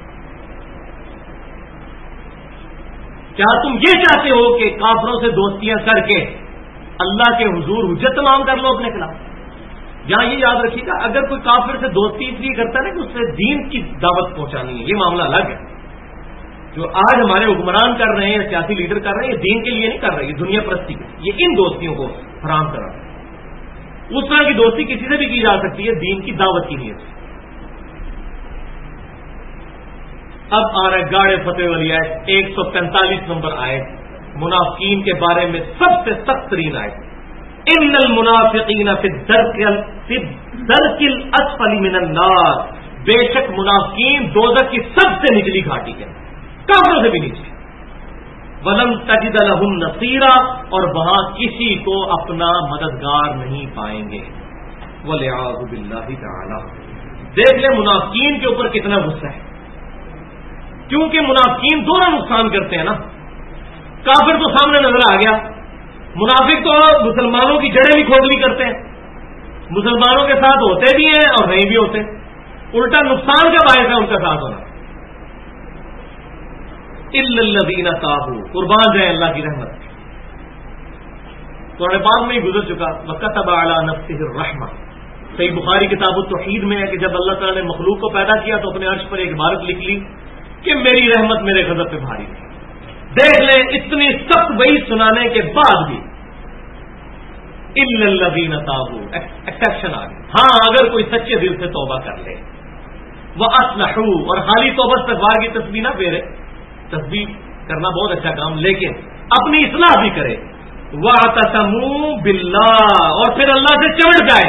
کیا تم یہ چاہتے ہو کہ کافروں سے دوستیاں کر کے اللہ کے حضور حجت تمام کر لو اپنے خلاف؟ یہاں یہ یاد رکھیے گا، اگر کوئی کافر سے دوستی اس لیے کرتا ہے نا کہ اس سے دین کی دعوت پہنچانی ہے، یہ معاملہ الگ ہے۔ جو آج ہمارے حکمران کر رہے ہیں یا سیاسی لیڈر کر رہے ہیں، یہ دین کے لیے نہیں کر رہے، یہ دنیا پرستی کے، یہ ان دوستیوں کو فراہم کر رہا ہے۔ اس طرح کی دوستی کسی سے بھی کی جا سکتی ہے دین کی دعوت کی نیت سے۔ اب آ رہا ہے گاڑے فتح والی آیت 145 نمبر آیت، منافقین کے بارے میں سب سے سخت ترین آیت، ان المنافقین فی الدرک الاسفل من النار، بے شک منافقین دوزخ کی سب سے نچلی گھاٹی ہے، کافروں سے بھی نیچے، ولن تجد لهم نصیرا، اور وہاں کسی کو اپنا مددگار نہیں پائیں گے۔ والعیاذ باللہ تعالی، دیکھ لیں منافقین کے اوپر کتنا غصہ ہے، کیونکہ منافقین دونوں نقصان کرتے ہیں نا، کافر تو سامنے نظر آ گیا، منافق تو مسلمانوں کی جڑیں بھی کھوکھلی کرتے ہیں، مسلمانوں کے ساتھ ہوتے بھی ہیں اور نہیں بھی ہوتے، الٹا نقصان کا باعث ہے ان کا ساتھ ہونا۔ الا الذین تابوا، قربان جائے اللہ کی رحمت، قرآن پاک میں ہی گزر چکا، وَكَتَبَ عَلَى نَفْسِهِ الرَّحْمَةَ، صحیح بخاری کتاب التوحید میں ہے کہ جب اللہ تعالیٰ نے مخلوق کو پیدا کیا تو اپنے عرش پر ایک عبارت لکھ لی کہ میری رحمت میرے غضب پہ بھاری ہے۔ دیکھ لیں اتنی سخت وعید سنانے کے بعد بھی الا الذین تابوا، ایکسیپشن آ گئی، ہاں اگر کوئی سچے دل سے توبہ کر لے، وَأَصْلَحُوا، اور خالی توبہ استغفار کی تسبیح نہ پھیرے، تسبیح کرنا بہت اچھا کام، لیکن اپنی اصلاح بھی کرے، وَاعْتَصَمُوا بِاللَّهِ، اور پھر اللہ سے چمٹ جائے۔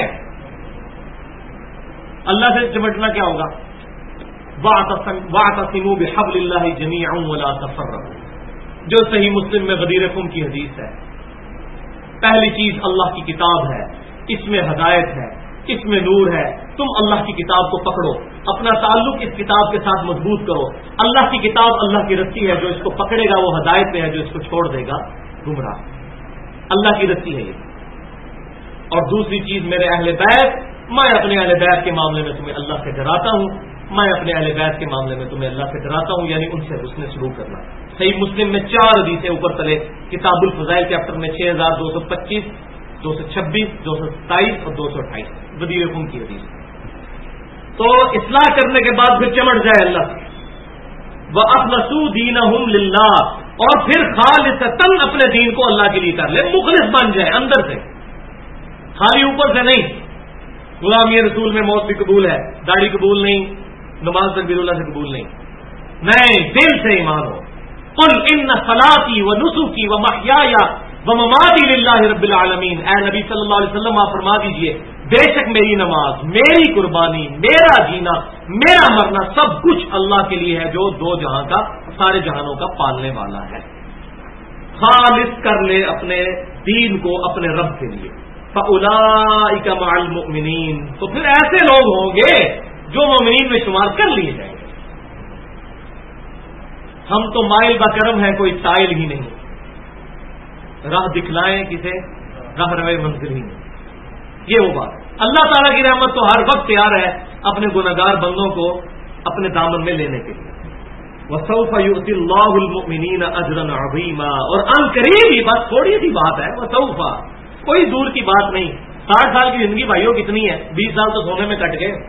اللہ سے چمٹنا کیا ہوگا؟ وَاعْتَصِمُوا بِحَبْلِ اللَّهِ جَمِيعًا وَلَا تَفَرَّقُوا، جو صحیح مسلم میں غدیر قم کی حدیث ہے۔ پہلی چیز اللہ کی کتاب ہے، اس میں ہدایت ہے، اس میں نور ہے، تم اللہ کی کتاب کو پکڑو، اپنا تعلق اس کتاب کے ساتھ مضبوط کرو، اللہ کی کتاب اللہ کی رسی ہے، جو اس کو پکڑے گا وہ ہدایت پہ ہے، جو اس کو چھوڑ دے گا گمراہ، اللہ کی رسی ہے یہ۔ اور دوسری چیز میرے اہل بیت، میں اپنے اہل بیت کے معاملے میں تمہیں اللہ سے ڈراتا ہوں، میں اپنے اہل بیت کے معاملے میں تمہیں اللہ سے ڈراتا ہوں، یعنی ان سے حسن سلوک کرنا۔ صحیح مسلم میں 4 حدیثیں اوپر تلے، کتاب الفضائل چیپٹر میں 6225، 226، 227 اور 228 غدیر قم کی حدیث۔ تو اصلاح کرنے کے بعد پھر چمٹ جائے اللہ سے، وَأَخْلَصُوا دِينَهُمْ لِلَّهِ، اور پھر خالصتاً اپنے دین کو اللہ کے لیے کر لے، مخلص بن جائے اندر سے، خالی اوپر سے نہیں۔ غلامی رسول میں موت بھی قبول ہے، داڑھی قبول نہیں، نماز تکبیر اللہ سے قبول نہیں دل سے ایمان ہو۔ قُلْ إِنَّ صَلَاتِي وَنُسُكِي وَمَحْيَايَ وَمَمَاتِي لِلَّهِ رَبِّ الْعَالَمِينَ، اے نبی صلی اللہ علیہ وسلم آپ فرما دیجئے بے شک میری نماز، میری قربانی، میرا جینا، میرا مرنا سب کچھ اللہ کے لیے ہے، جو 2 جہاں کا، سارے جہانوں کا پالنے والا ہے۔ خالص کر لے اپنے دین کو اپنے رب کے لیے، فَأُولَٰئِكَ مَعَ الْمُؤْمِنِينَ، تو پھر ایسے لوگ ہوں گے جو مومنین میں شمار کر لیے جائیں گے. ہم تو مائل با کرم ہیں، کوئی سائل ہی نہیں، راہ دکھلائیں کسے راہ روے منزل ہی نہیں. یہ وہ بات. اللہ تعالیٰ کی رحمت تو ہر وقت تیار ہے اپنے گنہگار بندوں کو اپنے دامن میں لینے کے لیے. وَسَوْفَ يُؤْتِ اللَّهُ الْمُؤْمِنِينَ أَجْرًا عَظِيمًا، اور ان قریب ہی، بس تھوڑی سی بات ہے، وَسَوْفَ، کوئی دور کی بات نہیں. 60 سال کی زندگی بھائیوں کتنی ہے؟ 20 سال تو سونے میں کٹ گئے.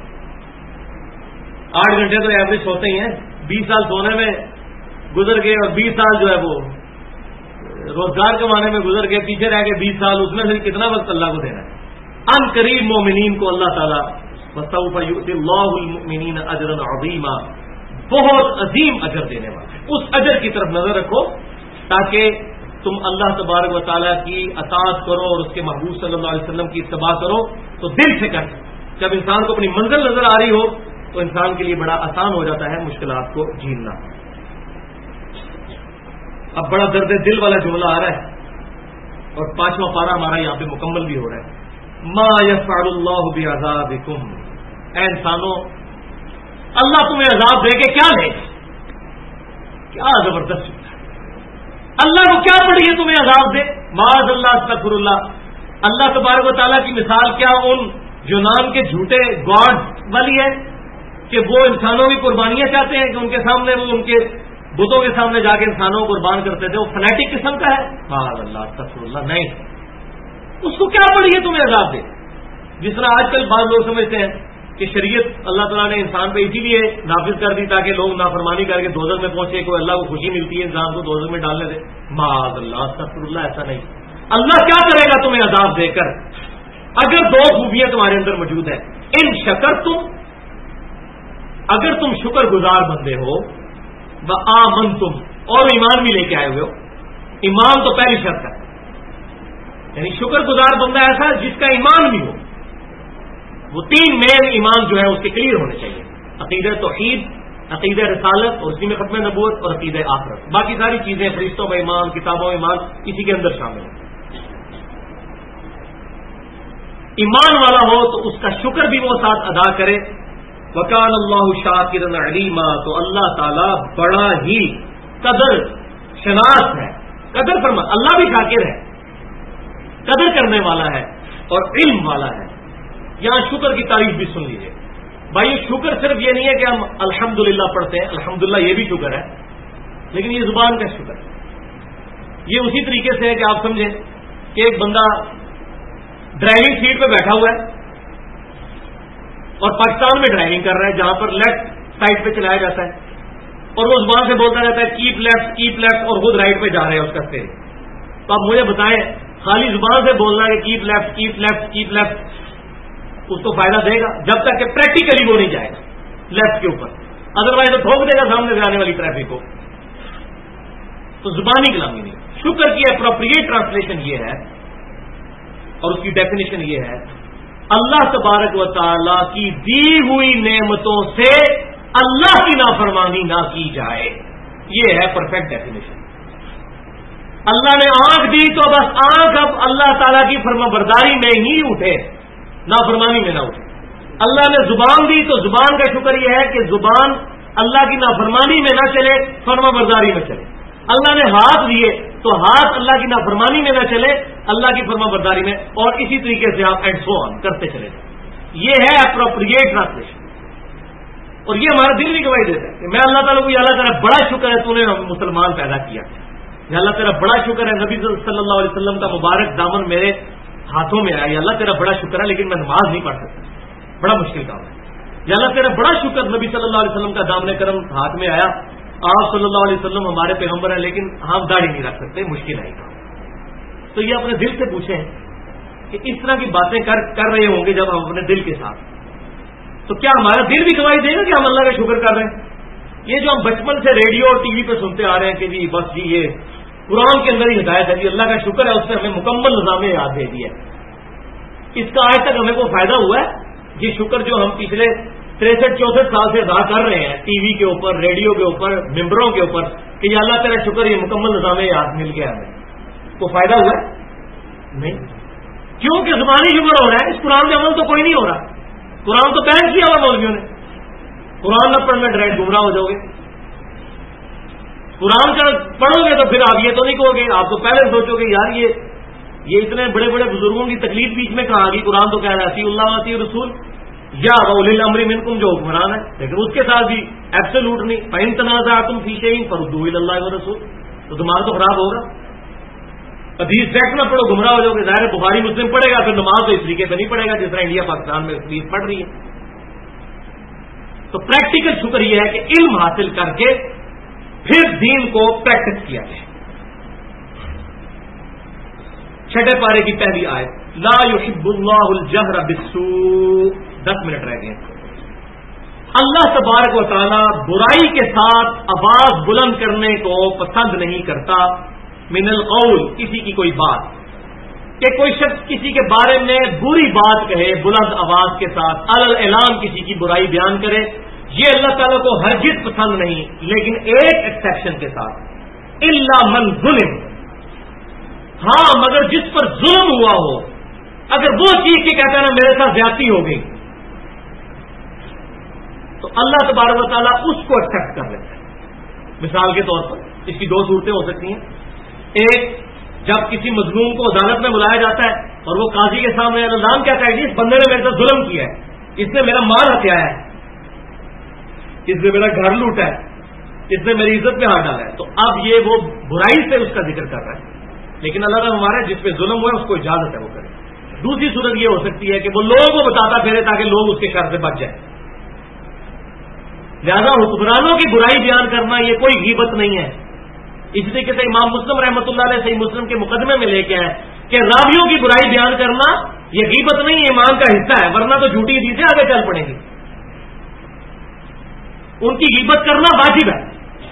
8 گھنٹے تو ایوریج ہوتے ہی ہیں. 20 سال سونے میں گزر گئے اور 20 سال جو ہے وہ روزگار کمانے میں گزر گئے. پیچھے رہ گئے 20 سال. اس میں سے کتنا وقت اللہ کو دینا ہے؟ ان قریب مومنین کو اللہ تعالیٰ وَسَوْفَ يُؤْتِ اللَّهُ الْمُؤْمِنِينَ أَجْرًا عَظِيمًا، بہت عظیم اجر دینے والا. اس اجر کی طرف نظر رکھو تاکہ تم اللہ تبارک و تعالیٰ کی اطاعت کرو اور اس کے محبوب صلی اللہ علیہ وسلم کی اتباع کرو تو دل سے کر. جب انسان کو اپنی منزل نظر آ رہی ہو تو انسان کے لیے بڑا آسان ہو جاتا ہے مشکلات کو جھیلنا. اب بڑا درد دل والا جملہ آ رہا ہے اور 5واں پارہ ہمارا یہاں پہ مکمل بھی ہو رہا ہے. ما یفعل اللہ بعذابکم، اے انسانوں اللہ تمہیں عذاب دے کے کیا لے گا؟ کیا زبردست، اللہ کو کیا پڑی ہے تمہیں عذاب دے؟ معاذ اللہ، استغفر اللہ. اللہ تبارک و تعالیٰ کی مثال کیا ان یونان کے جھوٹے گاڈ والی ہے کہ وہ انسانوں کی قربانیاں چاہتے ہیں کہ ان کے سامنے وہ ان کے بتوں کے سامنے جا کے انسانوں کو قربان کرتے تھے. وہ فنیٹک قسم کا ہے. معاذ اللہ، استغفر اللہ. نہیں، اس کو کیا پڑی ہے تمہیں عذاب دے؟ جس طرح آج کل بعض لوگ سمجھتے ہیں کہ شریعت اللہ تعالیٰ نے انسان پہ اسی لیے نافذ کر دی تاکہ لوگ نافرمانی کر کے دوزخ میں پہنچے، کوئی اللہ کو خوشی ملتی ہے انسان کو دوزخ میں ڈالنے دے. معاذ اللہ، استغفر اللہ. ایسا نہیں. اللہ کیا کرے گا تمہیں عذاب دے کر؟ اگر 2 خوبیاں تمہارے اندر موجود ہیں. ان شکرتم، اگر تم شکر گزار بندے ہو، وآمنتم، اور ایمان بھی لے کے آئے ہوئے ہو. ایمان تو پہلی شرط ہے، یعنی شکر گزار بندہ ایسا جس کا ایمان بھی ہو. وہ 3 مین ایمان جو ہے اس کے کلیئر ہونے چاہیے: عقیدہ توحید، عقیدہ رسالت اور اسی میں ختم نبوت، اور عقیدہ آخرت. باقی ساری چیزیں فرشتوں میں ایمان، کتابوں میں ایمان، اسی کے اندر شامل ہیں. ایمان والا ہو تو اس کا شکر بھی وہ ساتھ ادا کرے. وَكَانَ اللَّهُ شَاكِرًا عَلِيمًا، تو اللہ تعالیٰ بڑا ہی قدر شناس ہے. قدر فرما، اللہ بھی شاکر ہے، قدر کرنے والا ہے اور علم والا ہے. یہاں شکر کی تعریف بھی سن لیجیے بھائی. شکر صرف یہ نہیں ہے کہ ہم الحمدللہ پڑھتے ہیں، الحمدللہ یہ بھی شکر ہے، لیکن یہ زبان کا شکر ہے. یہ اسی طریقے سے ہے کہ آپ سمجھیں کہ ایک بندہ ڈرائیونگ سیٹ پہ بیٹھا ہوا ہے اور پاکستان میں ڈرائیونگ کر رہا ہے جہاں پر لیفٹ سائڈ پہ چلایا جاتا ہے، اور وہ زبان سے بولتا رہتا ہے کیپ لیفٹ، اور خود رائٹ پہ جا رہے ہیں اس کا اسٹیئرنگ. تو آپ مجھے بتائیں خالی زبان سے بولنا ہے کہ کیپ لیفٹ اس کو فائدہ دے گا جب تک کہ پریکٹیکلی وہ نہیں جائے گا لیفٹ کے اوپر، ادروائز تو ٹھوک دے گا سامنے سے آنے والی ٹریفک کو. تو زبانی کلامی نہیں. شکر کی اپروپریٹ ٹرانسلیشن یہ ہے اور اس کی ڈیفینیشن یہ ہے: اللہ تبارک و تعالی کی دی ہوئی نعمتوں سے اللہ کی نافرمانی نہ کی جائے. یہ ہے پرفیکٹ ڈیفینیشن. اللہ نے آنکھ دی تو بس آنکھ اب اللہ تعالیٰ کی فرمانبرداری میں ہی اٹھے، نافرمانی میں نہ اٹھے. اللہ نے زبان دی تو زبان کا شکر یہ ہے کہ زبان اللہ کی نافرمانی میں نہ چلے، فرمانبرداری میں چلے. اللہ نے ہاتھ دیے تو ہاتھ اللہ کی نافرمانی میں نہ چلے، اللہ کی فرمانبرداری میں. اور اسی طریقے سے آپ اینڈ سو آن کرتے چلے جائیں. یہ ہے اپروپریٹ ٹرانسلیشن. اور یہ ہمارا دل بھی گواہی دیتا ہے کہ میں اللہ تعالیٰ کو یہ اللہ تعالیٰ بڑا شکر ہے تو نے مسلمان پیدا کیا. یا اللہ تیرا بڑا شکر ہے نبی صلی اللہ علیہ وسلم کا مبارک دامن میرے ہاتھوں میں آیا. یا اللہ تیرا بڑا شکر ہے لیکن میں نماز نہیں پڑھ سکتا، بڑا مشکل کام ہے. یا اللہ تیرا بڑا شکر نبی صلی اللہ علیہ وسلم کا دامن کرم ہاتھ میں آیا. آپ صلی اللہ علیہ وسلم ہمارے پیغمبر ہیں لیکن ہم داڑھی نہیں رکھ سکتے، مشکل ہے کام. تو یہ اپنے دل سے پوچھیں کہ اس طرح کی باتیں کر رہے ہوں گے جب ہم اپنے دل کے ساتھ، تو کیا ہمارا دل بھی گواہی دے گا کہ ہم اللہ کا شکر کر رہے ہیں؟ یہ جو ہم بچپن سے ریڈیو اور ٹی وی پہ سنتے آ رہے ہیں کہ جی بس جی یہ قرآن کے اندر ہی ہدایت ہے، جی اللہ کا شکر ہے اس نے ہمیں مکمل نظام یاد دے دیا ہے، اس کا آج تک ہمیں کوئی فائدہ ہوا ہے؟ یہ شکر جو ہم پچھلے 63-64 سال سے ادا کر رہے ہیں ٹی وی کے اوپر، ریڈیو کے اوپر، ممبروں کے اوپر کہ یہ اللہ تعالیٰ شکر یہ مکمل نظام یاد مل گیا ہمیں، کوئی فائدہ ہوا ہے؟ نہیں. کیونکہ زبانی شکر ہو رہا ہے، اس قرآن میں عمل تو کوئی نہیں ہو رہا. قرآن تو بین کیا ہوا مولویوں نے. قرآن نہ پڑھنا ڈائریکٹ گمراہ ہو جاؤ گے. قرآن کا پڑھو گے تو پھر آپ یہ تو نہیں کہو گے، آپ تو پہلے سوچو گے یار یہ اتنے بڑے بڑے بزرگوں کی تکلیف بیچ میں کہاں گئی. قرآن تو کہہ رہا ہے اطیعوا اللہ واطیعوا الرسول یا اولی الامر منکم، جو حکمران ہے. لیکن اس کے ساتھ بھی ایبسولوٹ نہیں. فإن تنازعتم فی شیء فردوہ الی اللہ والرسول. تو دماغ تو خراب ہوگا. حدیث ڈائریکٹ نہ پڑھو گمراہ ہو جاؤ گے. ظاہر بخاری مسلم پڑھے گا پھر نماز تو اس طریقے سے نہیں پڑھے گا جس طرح انڈیا پاکستان میں حدیث پڑھ رہی ہے. تو پریکٹیکل شکر یہ ہے کہ علم حاصل کر کے پھر دین کو پریکٹس کیا جائے. چھٹے پارے کی پہلی آیت لا یحب اللہ الجہر بالسوء. 10 منٹ رہ گئے. اللہ تبارک و تعالی برائی کے ساتھ آواز بلند کرنے کو پسند نہیں کرتا. من القول، کسی کی کوئی بات، کہ کوئی شخص کسی کے بارے میں بری بات کہے بلند آواز کے ساتھ، علی الاعلان کسی کی برائی بیان کرے، یہ اللہ تعالیٰ کو ہرگز پسند نہیں. لیکن ایک ایکسیپشن کے ساتھ، الا من ظلم، ہاں مگر جس پر ظلم ہوا ہو. اگر وہ چیز کے کہتا ہے نا میرے ساتھ زیادتی ہو گئی، تو اللہ تبارک و تعالیٰ اس کو ایکسپٹ کر لیتا ہے. مثال کے طور پر اس کی 2 صورتیں ہو سکتی ہیں. ایک، جب کسی مظلوم کو عدالت میں بلایا جاتا ہے اور وہ قاضی کے سامنے الزام کیا کہے گی، اس بندے نے میرے ساتھ ظلم کیا ہے، اس نے میرا مال ہتھیایا ہے، اس نے میرا گھر لوٹا ہے، اس نے میری عزت پہ ہاتھ ڈالا ہے. تو اب یہ وہ برائی سے اس کا ذکر کر رہا ہے. لیکن اللہ تعالیٰ ہمارا جس پہ ظلم ہوا ہے اس کو اجازت ہے وہ کرے. دوسری صورت یہ ہو سکتی ہے کہ وہ لوگوں کو بتاتا پھرے تاکہ لوگ اس کے شر سے بچ جائیں. لہذا حکمرانوں کی برائی بیان کرنا یہ کوئی غیبت نہیں ہے. اس طریقے سے امام مسلم رحمۃ اللہ علیہ صحیح مسلم کے مقدمے میں لے کے آئے کہ راویوں کی برائی بیان کرنا یہ غیبت نہیں، ایمان کا حصہ ہے، ورنہ تو جھوٹی حدیثیں آگے چل پڑیں گی. ان کی غیبت کرنا واجب ہے.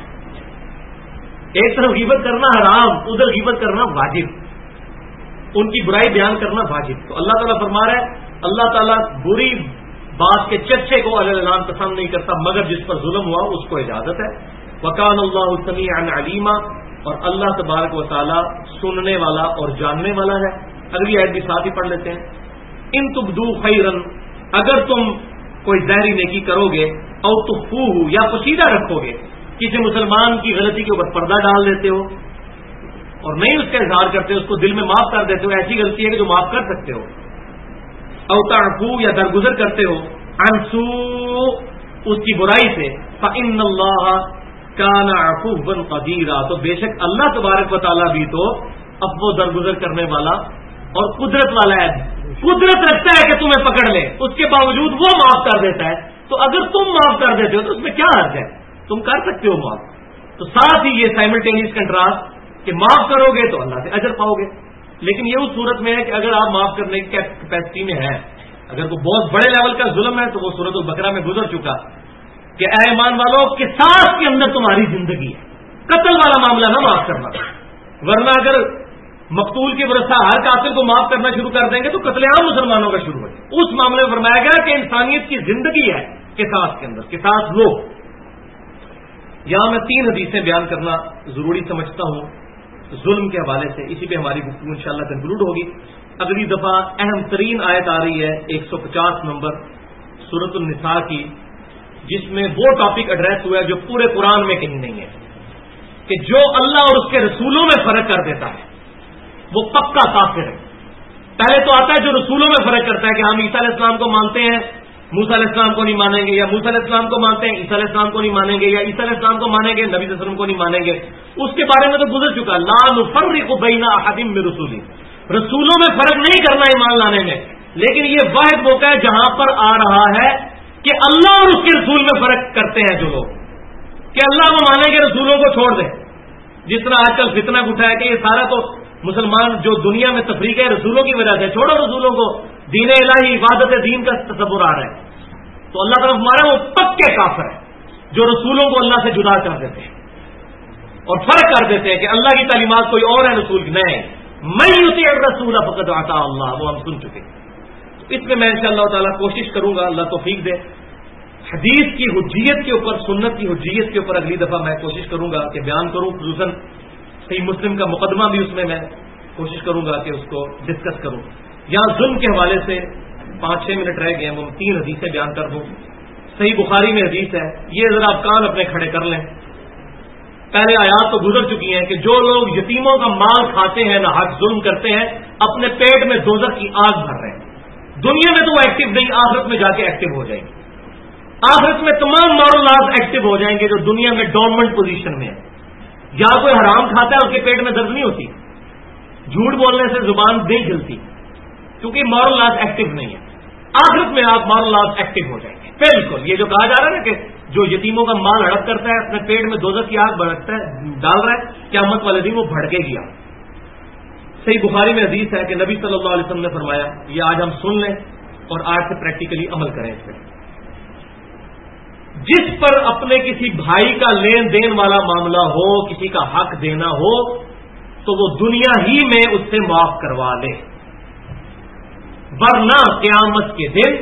ایک طرف غیبت کرنا حرام، ادھر غیبت کرنا واجب. ان کی برائی بیان کرنا واجب. تو اللہ تعالیٰ فرما رہا ہے اللہ تعالیٰ بری بات کے چرچے کو علی الاعلان پسند نہیں کرتا مگر جس پر ظلم ہوا اس کو اجازت ہے. وکان اللہ سمیعا علیما، اور اللہ تبارک و تعالی سننے والا اور جاننے والا ہے. اگلی آیت بھی ساتھ ہی پڑھ لیتے ہیں. ان تبدو خیرا، اگر تم کوئی ظاہری نیکی کرو گے، او تخفوہ، یا پوشیدہ رکھو گے، کسی مسلمان کی غلطی کے اوپر پردہ ڈال دیتے ہو اور نہیں اس کا اظہار کرتے ہو، اس کو دل میں معاف کر دیتے ہو، ایسی غلطی ہے کہ جو معاف کر سکتے ہو. او تعفو، یا درگزر کرتے ہو، عن سوء، اس کی برائی سے، فإن اللہ کان عفوا قدیرا، تو بے شک اللہ تبارک و تعالیٰ بھی تو عفو درگزر کرنے والا اور قدرت والا ہے. قدرت رکھتا ہے کہ تمہیں پکڑ لے، اس کے باوجود وہ معاف کر دیتا ہے. تو اگر تم معاف کر دیتے ہو تو اس میں کیا حرج ہے، تم کر سکتے ہو معاف. تو ساتھ ہی یہ سائملٹینیس کنٹراسٹ کہ معاف کرو گے تو اللہ سے اجر پاؤ گے. لیکن یہ اس صورت میں ہے کہ اگر آپ معاف کرنے کی کیپیسٹی میں ہیں، اگر کوئی بہت بڑے لیول کا ظلم ہے تو وہ سورۃ البقرہ میں گزر چکا کہ اے ایمان والوں، قصاص کے اندر تمہاری زندگی ہے، قتل والا معاملہ نہ معاف کرنا. ورنہ اگر مقتول کے ورثہ ہر قاتل کو معاف کرنا شروع کر دیں گے تو قتل عام مسلمانوں کا شروع ہو جائے. اس معاملے میں فرمایا گیا کہ انسانیت کی زندگی ہے قصاص کے اندر، قصاص لو. یہاں میں 3 حدیثیں بیان کرنا ضروری سمجھتا ہوں ظلم کے حوالے سے. اسی پہ ہماری گفتگو انشاءاللہ کنکلوڈ ہوگی. اگلی دفعہ اہم ترین آیت آ رہی ہے 150 نمبر سورۃ النساء کی، جس میں وہ ٹاپک ایڈریس ہوا ہے جو پورے قرآن میں کہیں نہیں ہے، کہ جو اللہ اور اس کے رسولوں میں فرق کر دیتا ہے وہ پکا کافر ہے. پہلے تو آتا ہے جو رسولوں میں فرق کرتا ہے کہ ہم عیسیٰ علیہ السلام کو مانتے ہیں، موسیٰ علیہ السلام کو نہیں مانیں گے، یا موسیٰ علیہ السلام کو مانتے ہیں عیسیٰ علیہ السلام کو نہیں مانیں گے، یا عیسیٰ علیہ السلام کو مانیں گے نبی صلی اللہ علیہ وسلم کو نہیں مانیں گے. اس کے بارے میں تو گزر چکا، لا نفرق بین احد من رسولی، رسولوں میں فرق نہیں کرنا ایمان لانے میں. لیکن یہ واحد موقع ہے جہاں پر آ رہا ہے کہ اللہ اور اس کے رسول میں فرق کرتے ہیں جو لوگ، کہ اللہ کو مانیں گے رسولوں کو چھوڑ دیں. جس طرح آج کل فتنہ اٹھا ہے کہ یہ سارا تو مسلمان جو دنیا میں تفریق ہے رسولوں کی وجہ سے، چھوڑو رسولوں کو، دین الہی عبادت دین کا تصور آ رہا ہے. تو اللہ تعالیٰ ہمارا وہ پکے کافر ہے جو رسولوں کو اللہ سے جدا کر دیتے ہیں اور فرق کر دیتے ہیں کہ اللہ کی تعلیمات کوئی اور ہے رسول کی نہیں. میں یطیع الرسول فقد اطاع اللہ، وہ ہم سن چکے. اس میں انشاءاللہ تعالیٰ کوشش کروں گا، اللہ توفیق دے، حدیث کی حجیت کے اوپر، سنت کی حجیت کے اوپر اگلی دفعہ میں کوشش کروں گا کہ بیان کروں. خصوصاً صحیح مسلم کا مقدمہ بھی اس میں کوشش کروں گا کہ اس کو ڈسکس کروں. یہاں ظلم کے حوالے سے 5-6 منٹ رہ گئے ہیں، وہ 3 حدیثیں بیان کر دوں. صحیح بخاری میں حدیث ہے، یہ ذرا آپ کان اپنے کھڑے کر لیں. پہلے آیات تو گزر چکی ہیں کہ جو لوگ یتیموں کا مال کھاتے ہیں، نہ حق ظلم کرتے ہیں، اپنے پیٹ میں دوزخ کی آگ بھر رہے ہیں. دنیا میں تو وہ ایکٹیو نہیں، آخرت میں جا کے ایکٹیو ہو جائیں گے. آخرت میں تمام مورل لاز ایکٹیو ہو جائیں گے جو دنیا میں ڈورمنٹ پوزیشن میں ہے. یا کوئی حرام کھاتا ہے اس کے پیٹ میں درد نہیں ہوتی، جھوٹ بولنے سے زبان نہیں جلتی، کیونکہ مورل لاز ایکٹیو نہیں ہے. آخرت میں آپ مورل لاز ایکٹیو ہو جائیں گے. بالکل یہ جو کہا جا رہا ہے نا کہ جو یتیموں کا مال ہڑپ کرتا ہے، اپنے پیٹ میں دوزخ کی آگ بھڑکتا ہے، ڈال رہا ہے، قیامت والے دن وہ بھڑکے گیا. صحیح بخاری میں حدیث ہے کہ نبی صلی اللہ علیہ وسلم نے فرمایا، یہ آج ہم سن لیں اور آج سے پریکٹیکلی عمل کریں اس پہ. جس پر اپنے کسی بھائی کا لین دین والا معاملہ ہو، کسی کا حق دینا ہو، تو وہ دنیا ہی میں اس سے معاف کروا لے، ورنہ قیامت کے دن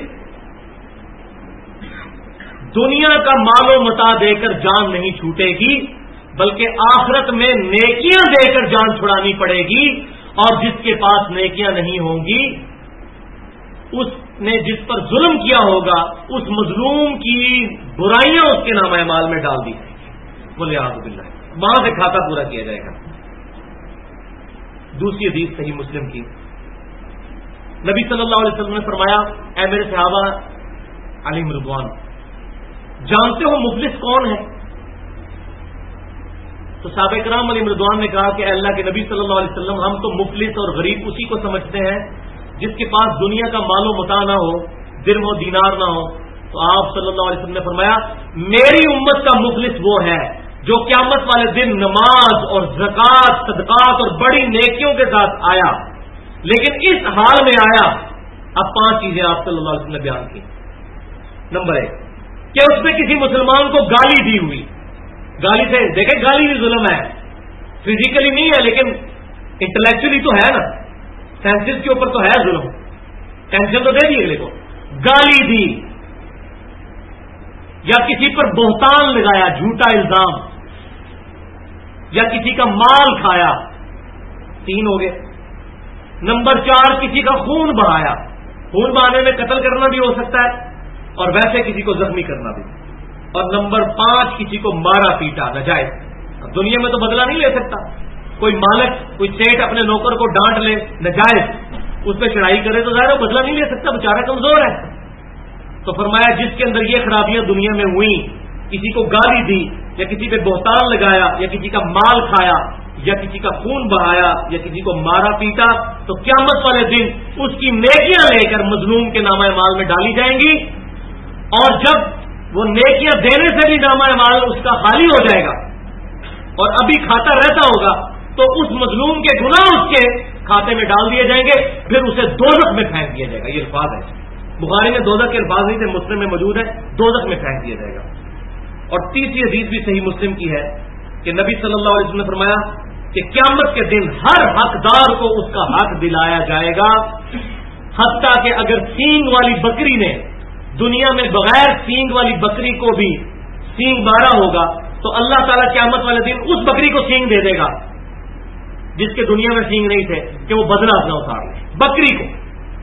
دنیا کا مال و متاع دے کر جان نہیں چھوٹے گی، بلکہ آخرت میں نیکیاں دے کر جان چھڑانی پڑے گی. اور جس کے پاس نیکیاں نہیں ہوں گی، اس نے جس پر ظلم کیا ہوگا، اس مظلوم کی برائیاں اس کے نامہ اعمال میں ڈال دی جائیں گی. بولے اعوذ باللہ، وہاں سے کھاتا پورا کیا جائے گا. دوسری حدیث صحیح مسلم کی، نبی صلی اللہ علیہ وسلم نے فرمایا، اے میرے صحابہ علیہم رضوان، جانتے ہو مفلس کون ہے؟ تو صحابہ کرام علیہ رضوان نے کہا کہ اللہ کے نبی صلی اللہ علیہ وسلم، ہم تو مفلس اور غریب اسی کو سمجھتے ہیں جس کے پاس دنیا کا مال و متاع نہ ہو، درہم و دینار نہ ہو. تو آپ صلی اللہ علیہ وسلم نے فرمایا، میری امت کا مفلس وہ ہے جو قیامت والے دن نماز اور زکوٰۃ، صدقات اور بڑی نیکیوں کے ساتھ آیا، لیکن اس حال میں آیا. اب 5 چیزیں آپ صلی اللہ علیہ وسلم نے بیان کی. نمبر 1 کہ اس نے کسی مسلمان کو گالی دی ہوئی. گالی سے دیکھیں، گالی بھی ظلم ہے، فزیکلی نہیں ہے لیکن انٹلیکچولی تو ہے نا، سینسز کے اوپر تو ہے ظلم. ٹینشن تو دے دی اگلے کو. گالی دی یا کسی پر بہتان لگایا، جھوٹا الزام، یا کسی کا مال کھایا، 3 ہو گئے. نمبر 4 کسی کا خون بہایا. خون بہانے میں قتل کرنا بھی ہو سکتا ہے اور ویسے کسی کو زخمی کرنا بھی. اور نمبر 5 کسی کو مارا پیٹا ناجائز. دنیا میں تو بدلہ نہیں لے سکتا. کوئی مالک، کوئی سیٹ اپنے نوکر کو ڈانٹ لے ناجائز، اس پہ چڑھائی کرے تو ظاہر بدلہ نہیں لے سکتا، بیچارہ کمزور ہے. تو فرمایا جس کے اندر یہ خرابیاں دنیا میں ہوئی، کسی کو گالی دی یا کسی پہ بہتان لگایا یا کسی کا مال کھایا یا کسی کا خون بہایا یا کسی کو مارا پیٹا، تو قیامت والے دن اس کی نیکیاں لے کر مظلوم کے نامہ اعمال میں ڈالی جائیں گی. اور جب وہ نیکیاں دینے سے بھی نامہ اعمال اس کا خالی ہو جائے گا اور ابھی کھاتا رہتا ہوگا، تو اس مظلوم کے گناہ اس کے کھاتے میں ڈال دیے جائیں گے، پھر اسے دوزخ میں پھینک دیا جائے گا. یہ الفاظ ہے، بخاری میں دوزخ کے الفاظ نہیں تھے، مسلم میں موجود ہے، دوزخ میں پھینک دیا جائے گا. اور تیسری حدیث بھی صحیح مسلم کی ہے کہ نبی صلی اللہ علیہ وسلم نے فرمایا کہ قیامت کے دن ہر حقدار کو اس کا حق دلایا جائے گا، حتیٰ کہ اگر سینگ والی بکری نے دنیا میں بغیر سینگ والی بکری کو بھی سینگ مارا ہوگا تو اللہ تعالیٰ قیامت والے دن اس بکری کو سینگ دے دے گا جس کے دنیا میں سینگ نہیں تھے، کہ وہ بدلہ اپنا اتار لے بکری کو.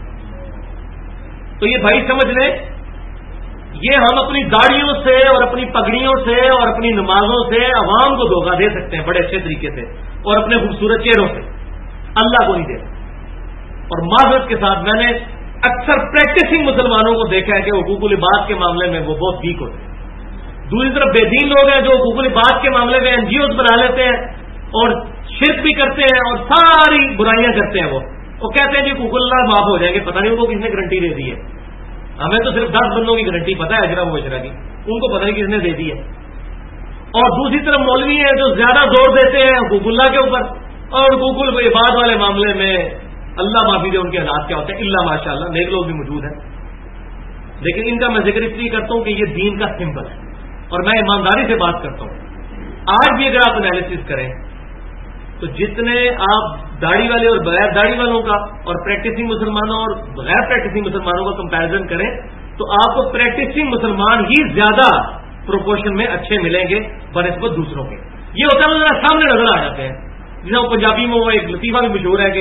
تو یہ بھائی سمجھ لیں، یہ ہم اپنی داڑھیوں سے اور اپنی پگڑیوں سے اور اپنی نمازوں سے عوام کو دھوکہ دے سکتے ہیں بڑے اچھے طریقے سے، اور اپنے خوبصورت چہروں سے، اللہ کو نہیں دے سکتے. اور معذرت کے ساتھ میں نے اکثر پریکٹسنگ مسلمانوں کو دیکھا ہے کہ حقوق العباد کے معاملے میں وہ بہت ویک ہوتے ہیں. دوسری طرف بے دین لوگ ہیں جو حقوق العباد کے معاملے میں NGOs بنا لیتے ہیں اور شرک بھی کرتے ہیں اور ساری برائیاں کرتے ہیں. وہ کہتے ہیں جی حقوق اللہ معاف ہو جائیں گے. پتہ نہیں ان کو کس نے گارنٹی دے دی ہے. ہمیں تو صرف 10 بندوں کی گارنٹی پتہ ہے، اجرا مبشرہ کی، ان کو پتہ نہیں کس نے دے دی ہے. اور دوسری طرف مولوی ہیں جو زیادہ زور دیتے ہیں حقوق اللہ کے اوپر، اور حقوق العباد والے معاملے میں اللہ معافی دے ان کے حالات کیا ہوتے ہیں. اللہ ماشاء اللہ نیک لوگ بھی موجود ہیں، لیکن ان کا میں ذکر اس لیے کرتا ہوں کہ یہ دین کا سمبل ہے اور میں ایمانداری سے بات کرتا ہوں. آج بھی اگر آپ انالیسس کریں تو جتنے آپ داڑھی والے اور بغیر داڑھی والوں کا اور پریکٹسنگ مسلمانوں اور بغیر پریکٹسنگ مسلمانوں کا کمپیرزن کریں تو آپ کو پریکٹسنگ مسلمان ہی زیادہ پروپورشن میں اچھے ملیں گے بنسبت دوسروں کے. یہ ہوتا ہے ذرا سامنے نظر آ جاتے ہیں. جیسے وہ پنجابی میں وہ ایک لطیفہ بھی مشہور ہے کہ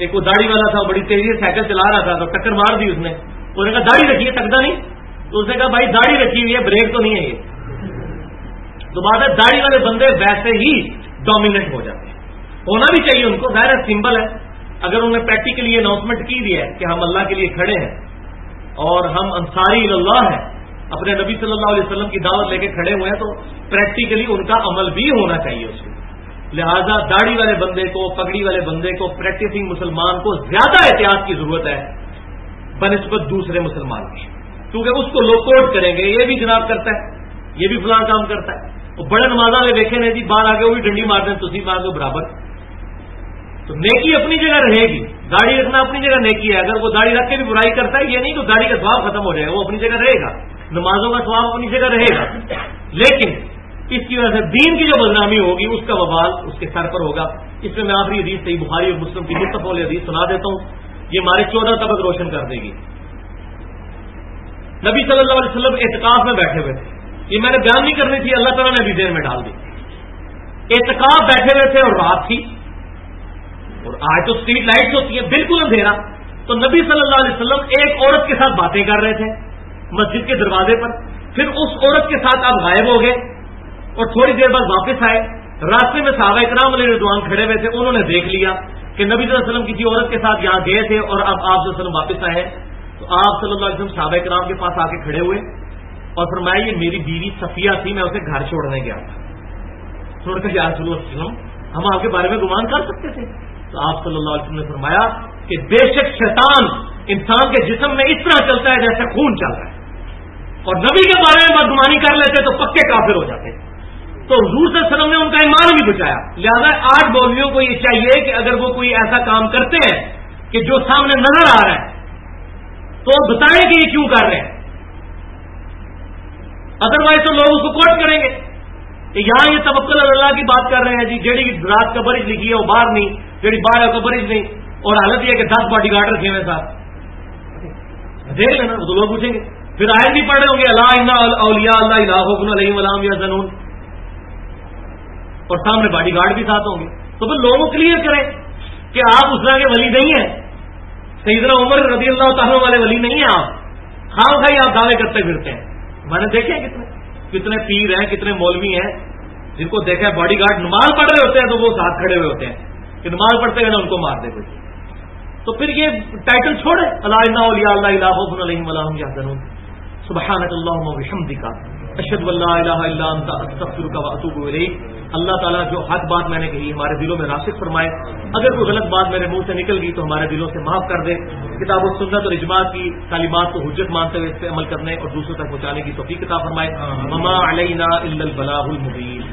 ایک وہ داڑھی والا تھا، بڑی تیزی سے سائیکل چلا رہا تھا تو ٹکر مار دی اس نے کہا داڑھی رکھیے تکتا نہیں، تو اس نے کہا بھائی داڑھی رکھی ہوئی ہے بریک تو نہیں ہے یہ. تو بات ہے داڑھی والے بندے ویسے ہی ڈومیننٹ ہو جاتے ہیں، ہونا بھی چاہیے ان کو، ظاہر سمبل ہے. اگر انہوں نے پریکٹیکلی اناؤنسمنٹ کی دی ہے کہ ہم اللہ کے لیے کھڑے ہیں اور ہم انصاری اللہ ہیں، اپنے نبی صلی اللہ علیہ وسلم کی دعوت لے کے کھڑے ہوئے ہیں، تو پریکٹیکلی ان کا عمل بھی ہونا چاہیے اس میں. لہذا داڑھی والے بندے کو، پگڑی والے بندے کو، پریکٹسنگ مسلمان کو زیادہ احتیاط کی ضرورت ہے بنسبت دوسرے مسلمان کی، کیونکہ اس کو لوگ کوٹ کریں گے یہ بھی جناب کرتا ہے، یہ بھی فلاں کام کرتا ہے. وہ بڑے نمازہ میں دیکھے نہیں جی باہر آگے وہ بھی ڈنڈی مار دیں تو مار دو برابر. تو نیکی اپنی جگہ رہے گی، داڑھی رکھنا اپنی جگہ نیکی ہے. اگر وہ داڑھی رکھ کے بھی برائی کرتا ہے یہ نہیں تو داڑھی کا ثواب ختم ہو جائے گا، وہ اپنی جگہ رہے گا، نمازوں کا ثواب اپنی جگہ رہے گا. لیکن اس کی وجہ سے دین کی جو بدنامی ہوگی اس کا وبال اس کے سر پر ہوگا. اس میں آخری حدیث صحیح بخاری اور مسلم کی متفق حدیث سنا دیتا ہوں، یہ ہمارے 14 طبق روشن کر دے گی. نبی صلی اللہ علیہ وسلم اعتکاف میں بیٹھے ہوئے تھے، یہ میں نے بیان نہیں کرنی تھی، اللہ تعالیٰ نے بھی ذہن میں ڈال دی. اعتکاف بیٹھے ہوئے تھے اور رات تھی، اور آج تو اسٹریٹ لائٹس ہوتی ہیں بالکل اندھیرا. تو نبی صلی اللہ علیہ وسلم ایک عورت کے ساتھ باتیں کر رہے تھے مسجد کے دروازے پر، پھر اس عورت کے ساتھ آپ غائب ہو گئے اور تھوڑی دیر بعد واپس آئے. راستے میں صحابہ کرام علیہ رضوان کھڑے ہوئے تھے، انہوں نے دیکھ لیا کہ نبی صلی اللہ علیہ وسلم کسی عورت کے ساتھ یہاں گئے تھے اور اب آپ صلی اللہ علیہ وسلم واپس آئے. تو آپ صلی اللہ علیہ وسلم صحابہ کرام کے پاس آ کے کھڑے ہوئے اور فرمایا یہ میری بیوی صفیہ تھی، میں اسے گھر چھوڑنے گیا تھا. چھوڑ کر یا رسول اللہ ہم آپ کے بارے میں گمان کر سکتے تھے. تو آپ صلی اللہ علیہ وسلم نے فرمایا کہ بے شک شیطان انسان کے جسم میں اس طرح چلتا ہے جیسے خون چل رہا ہے، اور نبی کے بارے میں بدگمانی کر لیتے تو پکے کافر ہو جاتے. تو حضور صلی اللہ علیہ وسلم نے ان کا ایمان بھی بچایا. لہذا 8 مولویوں کو یہ چاہیے کہ اگر وہ کوئی ایسا کام کرتے ہیں کہ جو سامنے نظر آ رہا ہے تو بتائیں کہ یہ کیوں کر رہے ہیں، ادروائز تو لوگ اس کو کوٹ کریں گے کہ یہاں یہ توکل اللہ کی بات کر رہے ہیں جی، جیڑی رات کبرج لکھی ہے وہ باہر نہیں، جیڑی باہر ہے کبرج نہیں، اور حالت یہ کہ 10 باڈی گارڈ رکھے ہوئے صاحب. دیکھ لینا وہ تو لوگ پوچھیں گے. پھر آئے بھی پڑھ رہے ہوں گے اللہ اولیاء اللہ الہ علیہم ولہم یحزنون، اور سامنے باڈی گارڈ بھی ساتھ ہوں گے. تو پھر لوگوں کو کلیئر کریں کہ آپ اس طرح کے ولی نہیں ہیں، سیدنا عمر رضی اللہ تعالیٰ والے ولی نہیں ہیں آپ، خام خائی آپ دعوے کرتے پھرتے ہیں. میں نے دیکھے کتنے پیر ہیں، کتنے مولوی ہیں جن کو دیکھا ہے باڈی گارڈ نماز پڑھ رہے ہوتے ہیں تو وہ ساتھ کھڑے ہوئے ہوتے ہیں کہ نماز پڑھتے ہوئے نا ان کو مار دے کوئی. تو پھر یہ ٹائٹل چھوڑے اللہ اولیاء اللہ الہ علیہم ولہم یحزنون. سبحانک اللہم وبحمدک اشہد ان لا الہ الا انت استغفرک واتوب الیک. اللہ تعالیٰ جو حق بات میں نے کہی ہمارے دلوں میں راسخ فرمائے، اگر کوئی غلط بات میرے منہ سے نکل گئی تو ہمارے دلوں سے معاف کر دے. کتاب و سنت اور اجماع کی تعلیمات کو حجت مانتے ہوئے اس پہ عمل کرنے اور دوسروں تک پہنچانے کی توفیق عطا فرمائے. وما علینا الا البلاغ المبین.